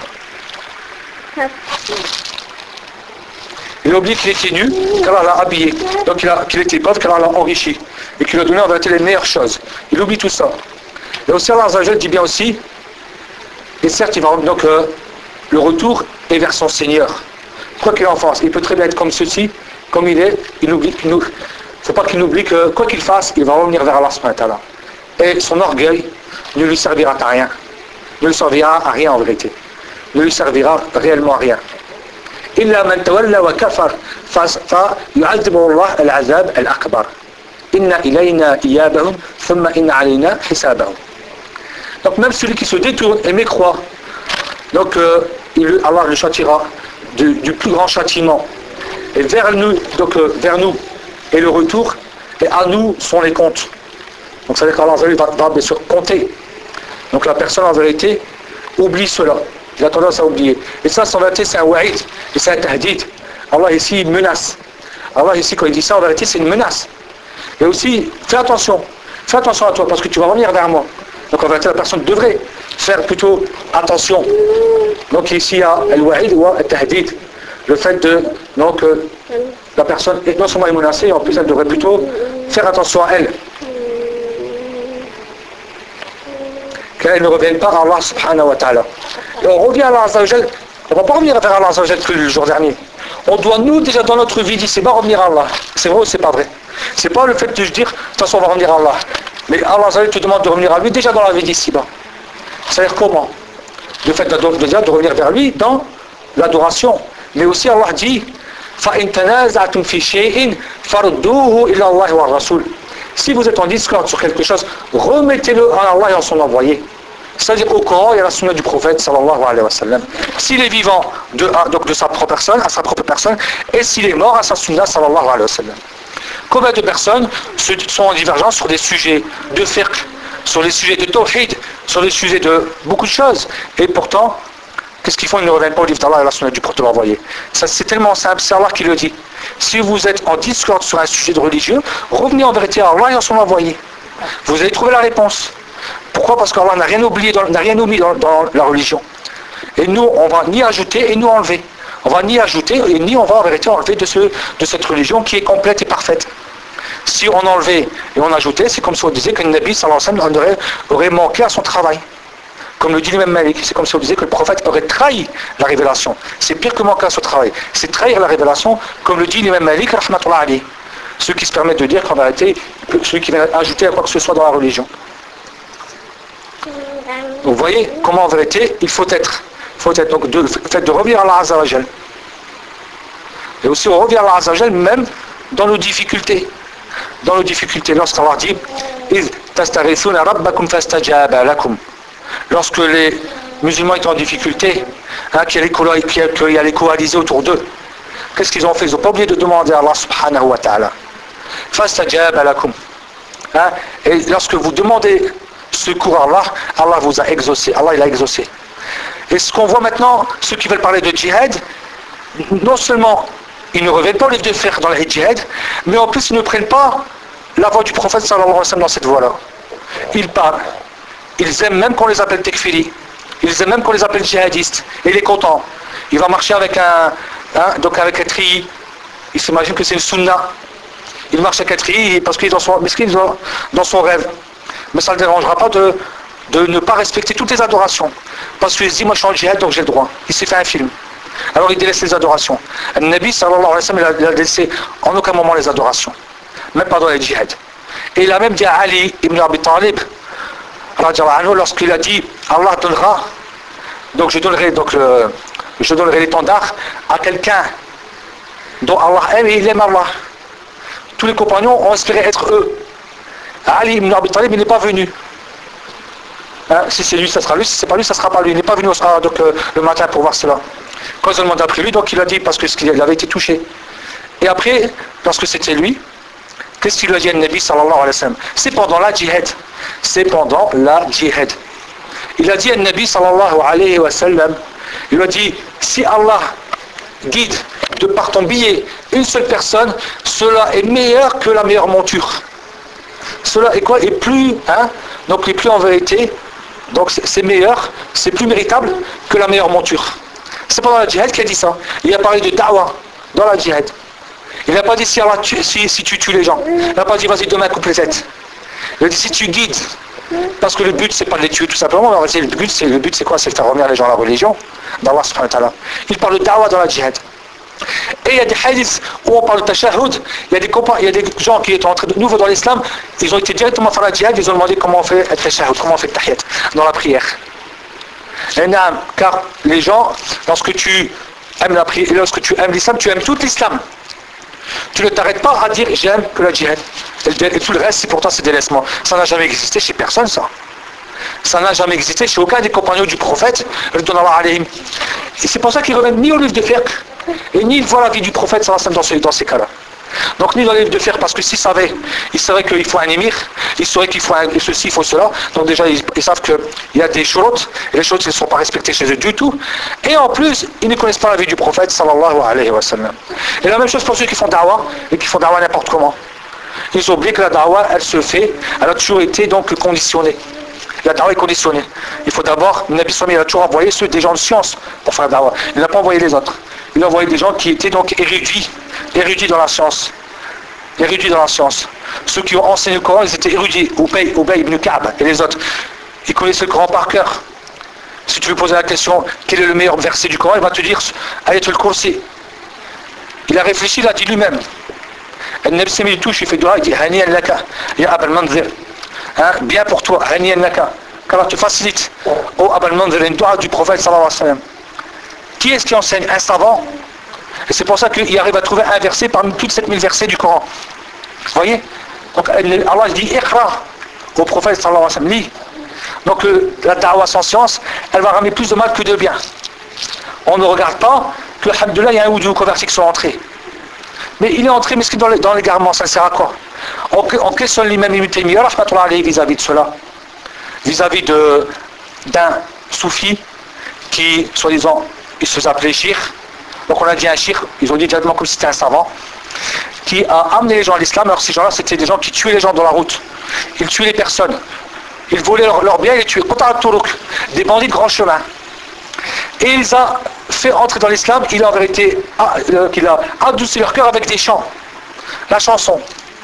Il a oublié qu'il était nu, qu'Allah l'a habillé. Donc qu'il était pauvre, qu'Allah l'a enrichi. Et qu'il a donné en vérité les meilleures choses. Il oublie tout ça. Et aussi Allah dit bien aussi, et certes il va donc le retour est vers son Seigneur. Quoi qu'il en fasse, il peut très bien être comme ceci, comme il est, il oublie ne faut pas qu'il oublie que quoi qu'il fasse, il va revenir vers Allah subhanahu wa ta'ala. Et son orgueil ne lui servira à rien. Ne lui servira à rien en vérité. Ne lui servira réellement à rien. إلا من تولى وكفر فيعذبه الله العذاب الأكبر إن إلينا إيابهم ثم إن علينا حسابهم. Donc même celui qui se détourne et mécroit, donc Allah le châtira du plus grand châtiment. Et vers nous, donc vers nous est le retour, et à nous sont les comptes. Donc ça veut dire qu'Allah va bien sûr compter. Donc la personne en vérité oublie cela. Il a tendance à oublier. Et ça, en vérité, c'est un wa'id, et c'est un tahdid. Allah ici menace. Allah ici, quand il dit ça, en vérité, c'est une menace. Et aussi, fais attention à toi, parce que tu vas revenir vers moi. Donc en vérité, la personne devrait faire plutôt attention. Donc ici, il y a al-wa'id ou al-tahdid. Le fait de, donc, la personne est non seulement est menacée, en plus elle devrait plutôt faire attention à elle. Qu'elle ne revienne pas à Allah subhanahu wa ta'ala. Et on revient à Allah azza wa jal, on ne va pas revenir vers Allah azza wa jal que le jour dernier. On doit, nous, déjà dans notre vie, c'est-à-dire revenir à Allah. C'est vrai ou c'est pas vrai? C'est pas le fait de se dire, de toute façon on va revenir à Allah. Mais Allah azza wa jal te demande de revenir à lui déjà dans la vie d'ici-bas. C'est-à-dire comment? Le fait de revenir vers lui dans l'adoration. Mais aussi Allah dit, فَإِن تَنَازَعْتُمْ فِي شَيْءٍ فَرُدُّوهُ إِلَى اللَّهِ وَالرَّسُولِ. Si vous êtes en discorde sur quelque chose, remettez-le en Allah et en son envoyé. C'est-à-dire au Coran et à la sunna du prophète sallallahu alayhi wa sallam. S'il est vivant donc de sa propre personne, à sa propre personne, et s'il est mort à sa sunna sallallahu alayhi wa sallam. Combien de personnes sont en divergence sur des sujets de fiqh, sur les sujets de tawhid, sur les sujets de beaucoup de choses, et pourtant, qu'est-ce qu'ils font? Ils ne reviennent pas au livre d'Allah et à la sunna du prophète envoyé. Ça, c'est tellement simple, c'est Allah qui le dit. Si vous êtes en discorde sur un sujet de religieux, revenez en vérité à Allah et à son envoyé. Vous allez trouver la réponse. Pourquoi? Parce qu'Allah n'a rien oublié, n'a rien omis dans la religion. Et nous, on va ni ajouter et ni enlever. On va ni ajouter et ni on va en vérité enlever de cette religion qui est complète et parfaite. Si on enlevait et on ajoutait, c'est comme si on disait que le Nabi sallallahu alayhi wa sallam aurait manqué à son travail. Comme le dit l'imam Malik, c'est comme si on disait que le prophète aurait trahi la révélation. C'est pire que manquer à son travail. C'est trahir la révélation, comme le dit l'imam Malik, rahmatullah alayhi. Ceux qui se permettent de dire qu'en vérité, celui qui vient ajouter à quoi que ce soit dans la religion. Vous voyez comment en vérité il faut être. Donc le fait de revenir à Allah azza wa jal. Et aussi on revient à Allah azza wa jal même dans nos difficultés. Dans nos difficultés, lorsqu'Allah dit إِذْ تَسْتَغِيثُونَ رَبَّكُمْ فَاسْتَجَابَ لَكُمْ. Lorsque les musulmans étaient en difficulté, qu'il y a les coalisés autour d'eux, qu'est-ce qu'ils ont fait? Ils n'ont pas oublié de demander à Allah subhanahu wa ta'ala. فَاسْتَجَابَ لَكُمْ. Et lorsque vous demandez secours à Allah, Allah vous a exaucé. Allah il a exaucé. Et ce qu'on voit maintenant, ceux qui veulent parler de djihad, non seulement ils ne reviennent pas au livre de faire dans le djihad, mais en plus ils ne prennent pas la voie du prophète sallallahu alayhi wa sallam dans cette voie-là. Ils parlent. Ils aiment même qu'on les appelle tekfiri. Ils aiment même qu'on les appelle djihadistes. Et il est content. Il va marcher avec donc avec un tri. Il s'imagine que c'est une sunna. Il marche avec un tri parce qu'il est dans son rêve. Mais ça ne le dérangera pas de ne pas respecter toutes les adorations. Parce qu'il se dit, moi je suis en djihad donc j'ai le droit. Il s'est fait un film. Alors il délaisse les adorations. Le Nabi sallallahu alayhi wa sallam il a laissé en aucun moment les adorations. Même pas dans les djihad. Et il a même dit à Ali ibn Abi Talib, lorsqu'il a dit Allah donnera, donc je donnerai l'étendard à quelqu'un dont Allah aime et il aime Allah. Tous les compagnons ont espéré être eux. Ali ibn Abi Talib il n'est pas venu. Si c'est lui, ça sera lui. Si c'est pas lui, ça sera pas lui. Il n'est pas venu le matin pour voir cela. Quand ils ont demandé après lui, donc il a dit parce qu'il avait été touché. Et après, lorsque c'était lui, qu'est-ce qu'il lui a dit à Nabi sallallahu alayhi wa sallam? C'est pendant la djihad. C'est pendant la djihad. Il a dit à Nabi sallallahu alayhi wa sallam, il lui a dit, si Allah guide de par ton billet une seule personne, cela est meilleur que la meilleure monture. Cela est quoi? Est plus, donc est plus en vérité, donc c'est meilleur, c'est plus méritable que la meilleure monture. C'est pendant la djihad qu'il a dit ça. Il a parlé de da'wah dans la djihad. Il n'a pas dit si tu tues les gens. Il n'a pas dit vas-y demain coupe les têtes. Il a dit si tu guides. Parce que le but c'est pas de les tuer tout simplement. Le but c'est quoi? C'est de faire revenir les gens à la religion d'Allah subhanahu wa ta'ala. Il parle de da'wah dans la djihad. Et il y a des hadiths où on parle de tashahhud, il y a des gens qui étaient entrés de nouveau dans l'islam, ils ont été directement faire la djihad, ils ont demandé comment on fait le tashahhud, comment on fait le tahiyat dans la prière. Et car les gens, lorsque tu aimes la prière, lorsque tu aimes l'islam, tu aimes tout l'islam. Tu ne t'arrêtes pas à dire j'aime que la djihad. Et tout le reste, pour toi, c'est délaissement. Ça n'a jamais existé chez personne, ça. Ça n'a jamais existé chez aucun des compagnons du prophète. Et c'est pour ça qu'ils ne reviennent ni au livre de fiqh, et ni voient la vie du prophète dans ces cas-là. Donc ni dans les livres de fiqh, parce que s'ils savaient, ils sauraient qu'il faut un émir, ils sauraient qu'il faut ceci, il faut cela. Donc déjà, ils savent qu'il y a des shurut, et les shurut ne sont pas respectés chez eux du tout. Et en plus, ils ne connaissent pas la vie du prophète, sallallahu alayhi wa sallam. Et la même chose pour ceux qui font da'wah, et qui font da'wah n'importe comment. Ils ont oublié que la da'wah, elle se fait, elle a toujours été donc conditionnée. La da'wah est conditionnée. Il faut d'abord, le Nabi sallallahu alayhi wa sallam, il a toujours envoyé ceux des gens de science pour faire la da'wah. Il n'a pas envoyé les autres. Il a envoyé des gens qui étaient donc érudits dans la science. Érudits dans la science. Ceux qui ont enseigné le Coran, ils étaient érudits. Ubay ibn Ka'b et les autres. Ils connaissaient le Coran par cœur. Si tu lui poses la question, quel est le meilleur verset du Coran, il va te dire Ayatul Kursi. Il a réfléchi, il a dit lui-même. Le Nabi sallallahu alayhi wa sallam, il fait dua, il dit Haniyan laka, ya Abal Manzir. Bien pour toi, Haniyan laka. Car te facilite. Oh Abal Manzir, une dua du prophète sallallahu alayhi wa sallam. Qui est-ce qui enseigne? Un savant. Et c'est pour ça qu'il arrive à trouver un verset parmi toutes 7000 versets du Coran. Vous voyez? Donc Allah dit Iqra au prophète sallallahu alayhi wa sallam. Lis. Donc la da'wah sans science, elle va ramener plus de mal que de bien. On ne regarde pas que, alhamdoulilah, il y a un ou deux convertis qui sont entrés. Mais il est entré, mais dans l'égarement, ça ne sert à quoi? On questionne l'imam Ibn Taymiyyah vis-à-vis de cela. Vis-à-vis d'un soufi qui, soi-disant, il se faisait appeler shir. Donc on a dit un shir, ils ont dit directement comme si c'était un savant, qui a amené les gens à l'islam. Alors ces gens-là, c'était des gens qui tuaient les gens dans la route. Ils tuaient les personnes. Ils volaient leurs biens et les tuaient. Des bandits de grand chemin. Et il les a fait entrer dans l'islam. Il a en vérité qu'il a adouci leur cœur avec des chants. La chanson.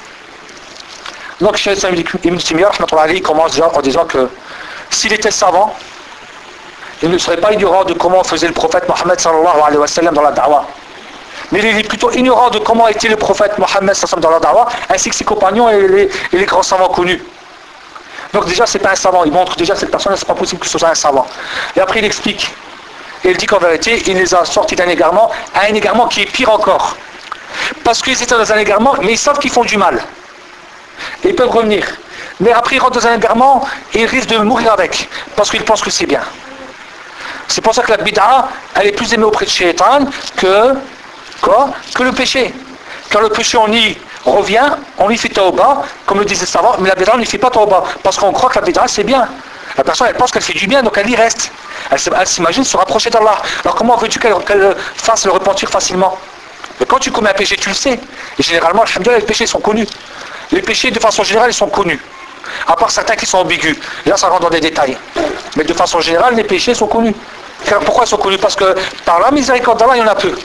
Donc Cheikh Ibn Taymiyyah commence déjà en disant que s'il était savant, il ne serait pas ignorant de comment faisait le prophète Mohammed sallallahu alayhi wa sallam dans la da'wah. Mais il est plutôt ignorant de comment était le prophète Mohammed sallallahu alayhi wa sallam dans la da'wah, ainsi que ses compagnons et les grands savants connus. Donc déjà, c'est pas un savant. Il montre déjà cette personne, c'est pas possible que ce soit un savant. Et après, il explique. Et il dit qu'en vérité, il les a sortis d'un égarement à un égarement qui est pire encore. Parce qu'ils étaient dans un égarement, mais ils savent qu'ils font du mal. Et ils peuvent revenir. Mais après, ils rentrent dans un égarement et ils risquent de mourir avec. Parce qu'ils pensent que c'est bien. C'est pour ça que la bid'a, elle est plus aimée auprès de Shaitan que le péché. Quand le péché, on y revient, on y fait tawba, comme le disait le savant, mais la bid'a, on n'y fait pas tawba. Parce qu'on croit que la bid'a, c'est bien. La personne, elle pense qu'elle fait du bien, donc elle y reste. Elle s'imagine se rapprocher d'Allah. Alors comment veux-tu qu'elle fasse le repentir facilement? Mais quand tu commets un péché, tu le sais. Et généralement, alhamdoulilah, les péchés sont connus. Les péchés, de façon générale, ils sont connus. À part certains qui sont ambigus. Et là, ça rentre dans des détails. Mais de façon générale, les péchés sont connus. Pourquoi ils sont connus? Parce que par la miséricorde d'Allah, il y en a peu.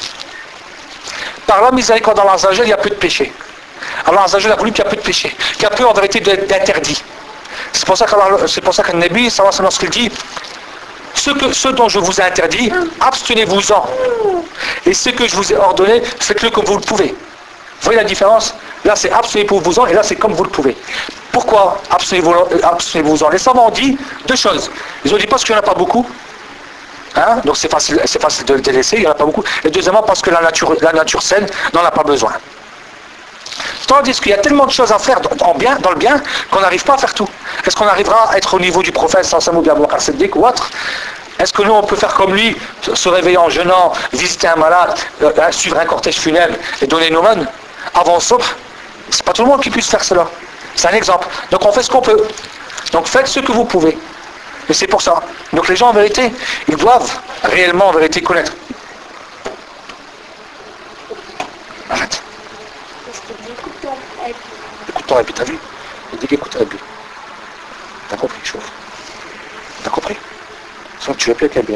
Par la miséricorde d'Allah, il y a peu de péchés. Allah a voulu qu'il y a peu de péchés. Qu'il y a peu, en vérité, d'interdits. C'est pour ça que Nabi, lorsqu'il dit ce dont je vous ai interdit, abstenez-vous-en. Et ce que je vous ai ordonné, faites-le comme vous le pouvez. Vous voyez la différence? Là, c'est abstenez-vous-en et là, c'est comme vous le pouvez. Pourquoi abstenez-vous-en? Les savants ont dit deux choses. Ils ont dit parce qu'il n'y en a pas beaucoup. Donc c'est facile de le délaisser, il n'y en a pas beaucoup. Et deuxièmement, parce que la nature saine n'en a pas besoin. Tandis qu'il y a tellement de choses à faire dans le bien qu'on n'arrive pas à faire tout. Est-ce qu'on arrivera à être au niveau du prophète sallallahu alayhi wa sallam ou autre? Est-ce que nous on peut faire comme lui, se réveiller en jeûnant, visiter un malade, suivre un cortège funèbre et donner une aumône avant le subh? C'est pas tout le monde qui puisse faire cela. C'est un exemple. Donc on fait ce qu'on peut. Donc faites ce que vous pouvez. Et c'est pour ça. Donc les gens en vérité, ils doivent réellement en vérité connaître. Arrête. Écoute ton répit, t'as vu? Il dit qu'écoute ton répit. T'as compris, chauffe. T'as compris? Sinon tu veux plus qu'elle bien.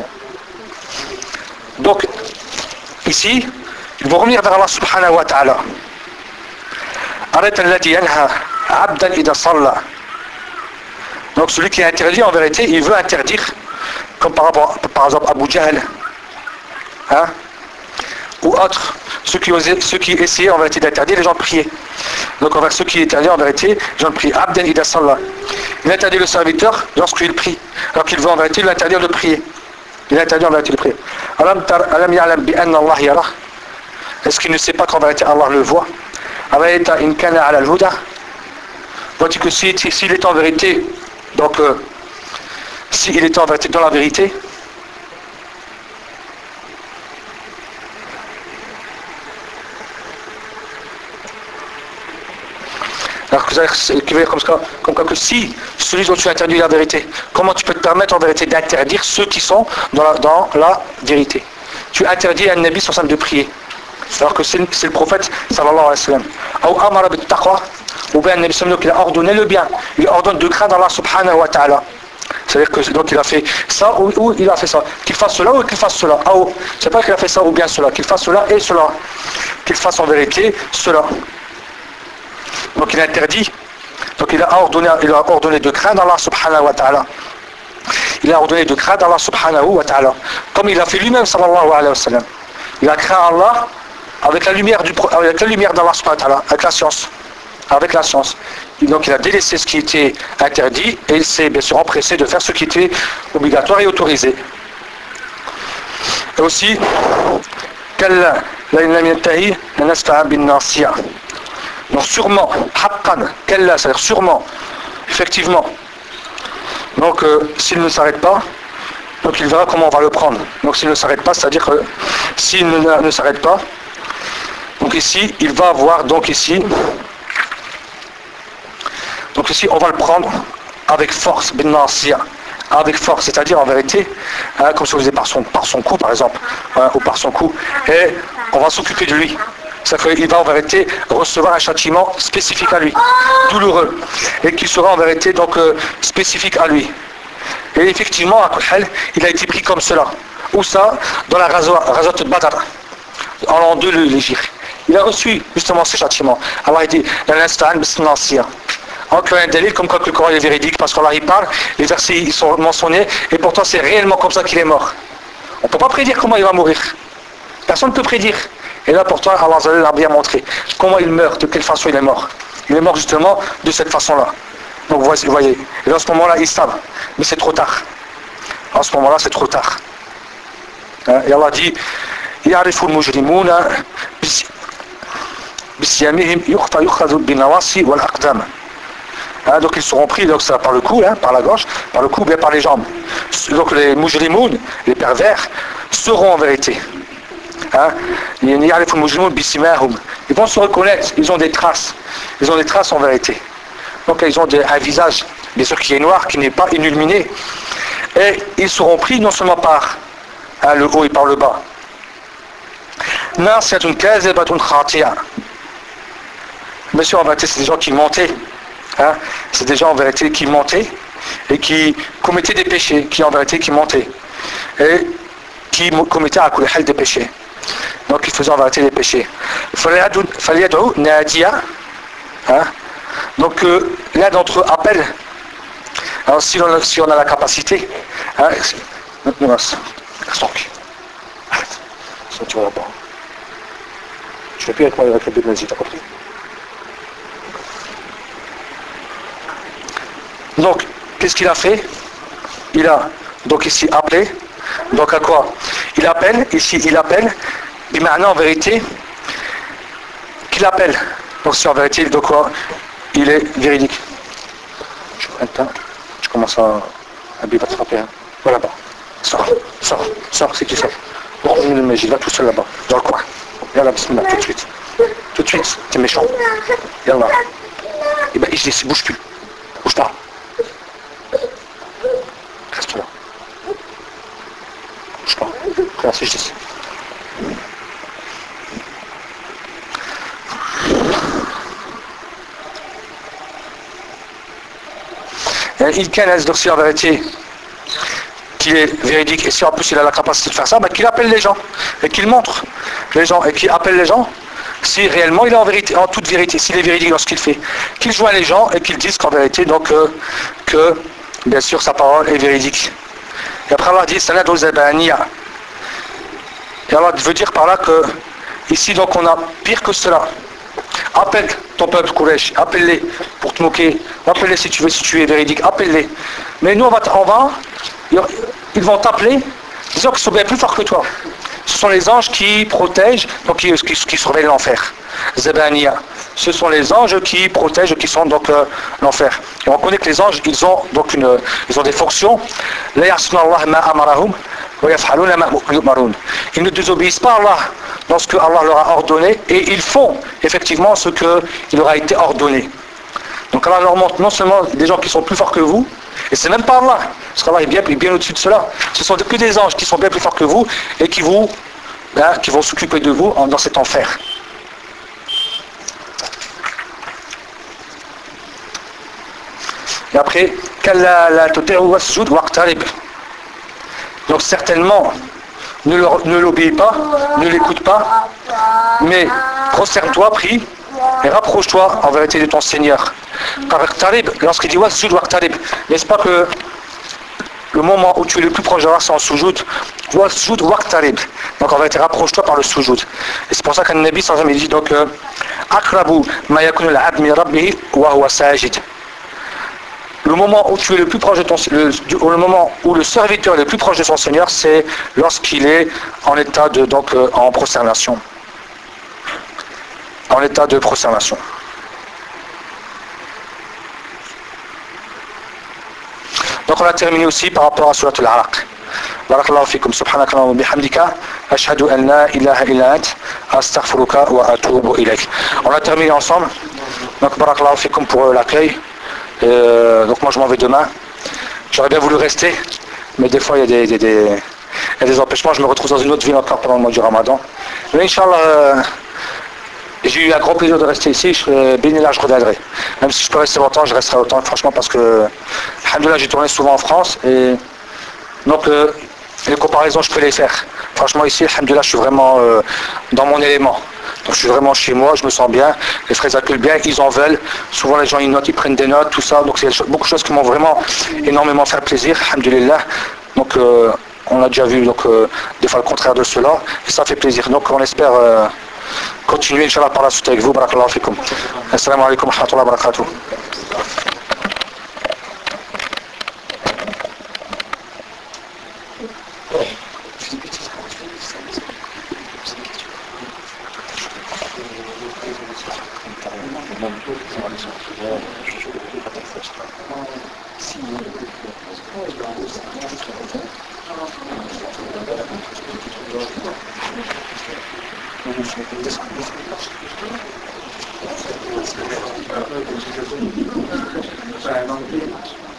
Donc, ici, ils vont revenir vers Allah subhanahu wa ta'ala. Arrête alladhi yanha abdan idha salla. Donc celui qui est interdit, en vérité, il veut interdire, comme par exemple Abu Jahl, ou autre, ceux qui essayaient en vérité d'interdire les gens de prier. Donc envers ceux qui interdirent en vérité, les gens de prier. Abden ida sallah. Il interdit le serviteur lorsqu'il prie. Alors qu'il veut en vérité l'interdire de prier. Il interdit en vérité de prier. Alam ya'lam bi anna Allah yarah. Est-ce qu'il ne sait pas qu'en vérité Allah le voit? Abayta in kana ala al-huda. Vois-tu que s'il est en vérité, donc s'il est en vérité dans la vérité, alors qui veut dire comme quoi que si celui dont tu interdis la vérité, comment tu peux te permettre en vérité d'interdire ceux qui sont dans la vérité? Tu interdis à un Nabi sallallahu de prier, alors que c'est le prophète sallallahu alayhi wa sallam. Ou amara bit taqwa, ou bien un Nabi sallallahu qui a ordonné le bien, il ordonne de craindre Allah subhanahu wa ta'ala. C'est-à-dire que donc il a fait ça ou il a fait ça, qu'il fasse cela ou qu'il fasse cela. C'est pas qu'il a fait ça ou bien cela, qu'il fasse cela et cela, qu'il fasse en vérité cela. Donc il interdit, donc il a ordonné de craindre Allah subhanahu wa ta'ala. Il a ordonné de craindre Allah subhanahu wa ta'ala. Comme il a fait lui-même sallallahu alayhi wa sallam. Il a craint Allah avec la lumière d'Allah subhanahu wa ta'ala, avec la science. Avec la science. Et donc il a délaissé ce qui était interdit et il s'est bien sûr empressé de faire ce qui était obligatoire et autorisé. Et aussi, donc sûrement, haqqan, kalla, c'est-à-dire sûrement, effectivement. Donc s'il ne s'arrête pas, donc il verra comment on va le prendre. Donc s'il ne s'arrête pas, c'est-à-dire que s'il ne s'arrête pas, donc ici, il va avoir donc ici on va le prendre avec force, bin nasiya, avec force, c'est-à-dire en vérité, comme si on faisait par son cou par exemple, ou par son cou, et on va s'occuper de lui. C'est-à-dire qu'il va en vérité recevoir un châtiment spécifique à lui, douloureux, et qui sera en vérité donc spécifique à lui. Et effectivement, il a été pris comme cela. Où ça? Dans la Ghazwat Badr, en l'an 2 l'Hégire. Il a reçu justement ce châtiment. Alors il dit, encore un délit comme quoi que le Coran est véridique, parce qu'Allah y parle, les versets ils sont mentionnés, et pourtant c'est réellement comme ça qu'il est mort. On ne peut pas prédire comment il va mourir. Personne ne peut prédire. Et là pourtant Allah l'a bien montré comment il meurt, de quelle façon il est mort. Il est mort justement de cette façon-là. Donc vous voyez, et à ce moment-là ils savent, mais c'est trop tard. En ce moment-là c'est trop tard. Et Allah dit, يعرف المجرمون بسيامهم يؤخذ بالنواصي والأقدام. Donc ils seront pris donc ça par le cou, par la gorge, par le cou, bien par les jambes. Donc les mujrimoun, les pervers, seront en vérité. Ils vont se reconnaître, ils ont des traces en vérité. Donc ils ont un visage, bien sûr qui est noir, qui n'est pas illuminé. Et ils seront pris non seulement par le haut et par le bas. Monsieur, en vérité, c'est des gens qui mentaient. C'est des gens en vérité qui mentaient et qui commettaient des péchés, qui en vérité qui mentaient et qui commettaient à kulli des péchés. Donc ils faisaient en vérité des péchés. Falyad'u nadiya. Donc l'un d'entre eux appelle. Alors si on a la capacité, reste tranquille. Arrête. Sinon tu vas là-bas. Je ne vais plus avec moi avec le bébé nazi, t'as compris? Donc, qu'est-ce qu'il a fait? Il a donc ici appelé. Donc à quoi? Il appelle, ici il appelle, et maintenant en vérité, qu'il appelle. Donc si en vérité, de quoi? Il est véridique. Je prends le temps, je commence à va te frapper. Voilà là-bas. Sors, c'est qui sort. Bon, mais il va tout seul là-bas, dans le coin. Yallah, bismillah, tout de suite. Tout de suite, t'es méchant. Yallah. Et ben, il bouge plus. Bouge pas. Reste là. Bouge pas. Regarde, si je dis. Il canesse donc si en vérité qu'il est véridique et si en plus il a la capacité de faire ça, qu'il appelle les gens et qu'il montre les gens et qu'il appelle les gens si réellement il est en vérité, en toute vérité, s'il est véridique dans ce qu'il fait, qu'il joigne les gens et qu'il dise qu'en vérité donc que bien sûr sa parole est véridique. Et après Allah dit Sanad al-Zabaniya. Et Allah veut dire par là que Ici, donc, on a pire que cela. Appelle ton peuple Quraysh, appelle-les pour te moquer, appelle-les si tu veux, si tu es véridique, appelle-les. Mais nous, ils vont t'appeler, disant qu'ils sont bien plus forts que toi. Ce sont les anges qui protègent, donc qui surveillent l'enfer. Zabaniya. Ce sont les anges qui protègent, qui sont donc l'enfer. Et on connaît que les anges, ils ont des fonctions. Ils ne désobéissent pas à Allah dans ce que Allah leur a ordonné et ils font effectivement ce qu'il leur a été ordonné. Donc Allah leur montre non seulement des gens qui sont plus forts que vous, et c'est même pas Allah, parce qu'Allah est bien au-dessus de cela. Ce sont que des anges qui sont bien plus forts que vous et qui vont s'occuper de vous dans cet enfer. Et après, donc certainement, ne l'obéis pas, ne l'écoute pas, mais prosterne-toi, prie, et rapproche-toi en vérité de ton Seigneur. Car lorsqu'il dit wasjud waqtarib, n'est-ce pas que le moment où tu es le plus proche d'Allah, c'est en sujoud, wasjud waqtarib. Donc en vérité, rapproche-toi par le sujoud. Et c'est pour ça qu'un Nabi sallallahu alayhi wa sallam dit donc akrabu ma yakunu al-abd min rabbihi wa huwa sajid. Le moment où tu es le plus proche de le moment où le serviteur est le plus proche de son Seigneur, c'est lorsqu'il est en état en prosternation. En état de prosternation. Donc on a terminé aussi par rapport à Surat al-Alaq. Barakallahu fikum, subhanakallahumma wa bihamdika, ashhadu an la ilaha illa ant, astaghfiruka wa atubu ilayk. On a terminé ensemble. Donc barakallahu fikum pour l'accueil. Donc moi je m'en vais demain. J'aurais bien voulu rester, mais des fois il y a des empêchements. Je me retrouve dans une autre ville encore pendant le mois du Ramadan. Mais Inch'Allah, j'ai eu un grand plaisir de rester ici. Je serai béni là, je reviendrai. Même si je peux rester longtemps, je resterai autant, franchement, parce que alhamdoulilah, j'ai tourné souvent en France et donc les comparaisons je peux les faire. Franchement ici, alhamdoulilah, je suis vraiment dans mon élément. Donc je suis vraiment chez moi, je me sens bien, les frères accueillent bien, ils en veulent. Souvent les gens ils notent, ils prennent des notes, tout ça. Donc c'est beaucoup de choses qui m'ont vraiment énormément fait plaisir, alhamdoulilah. Donc on a déjà vu des fois le contraire de cela, et ça fait plaisir. Donc on espère continuer, Inch'Allah, par la suite avec vous. Barakallahu fikum. Assalamu alaikum wa rahmatullahi wa barakatuh.
Sorry,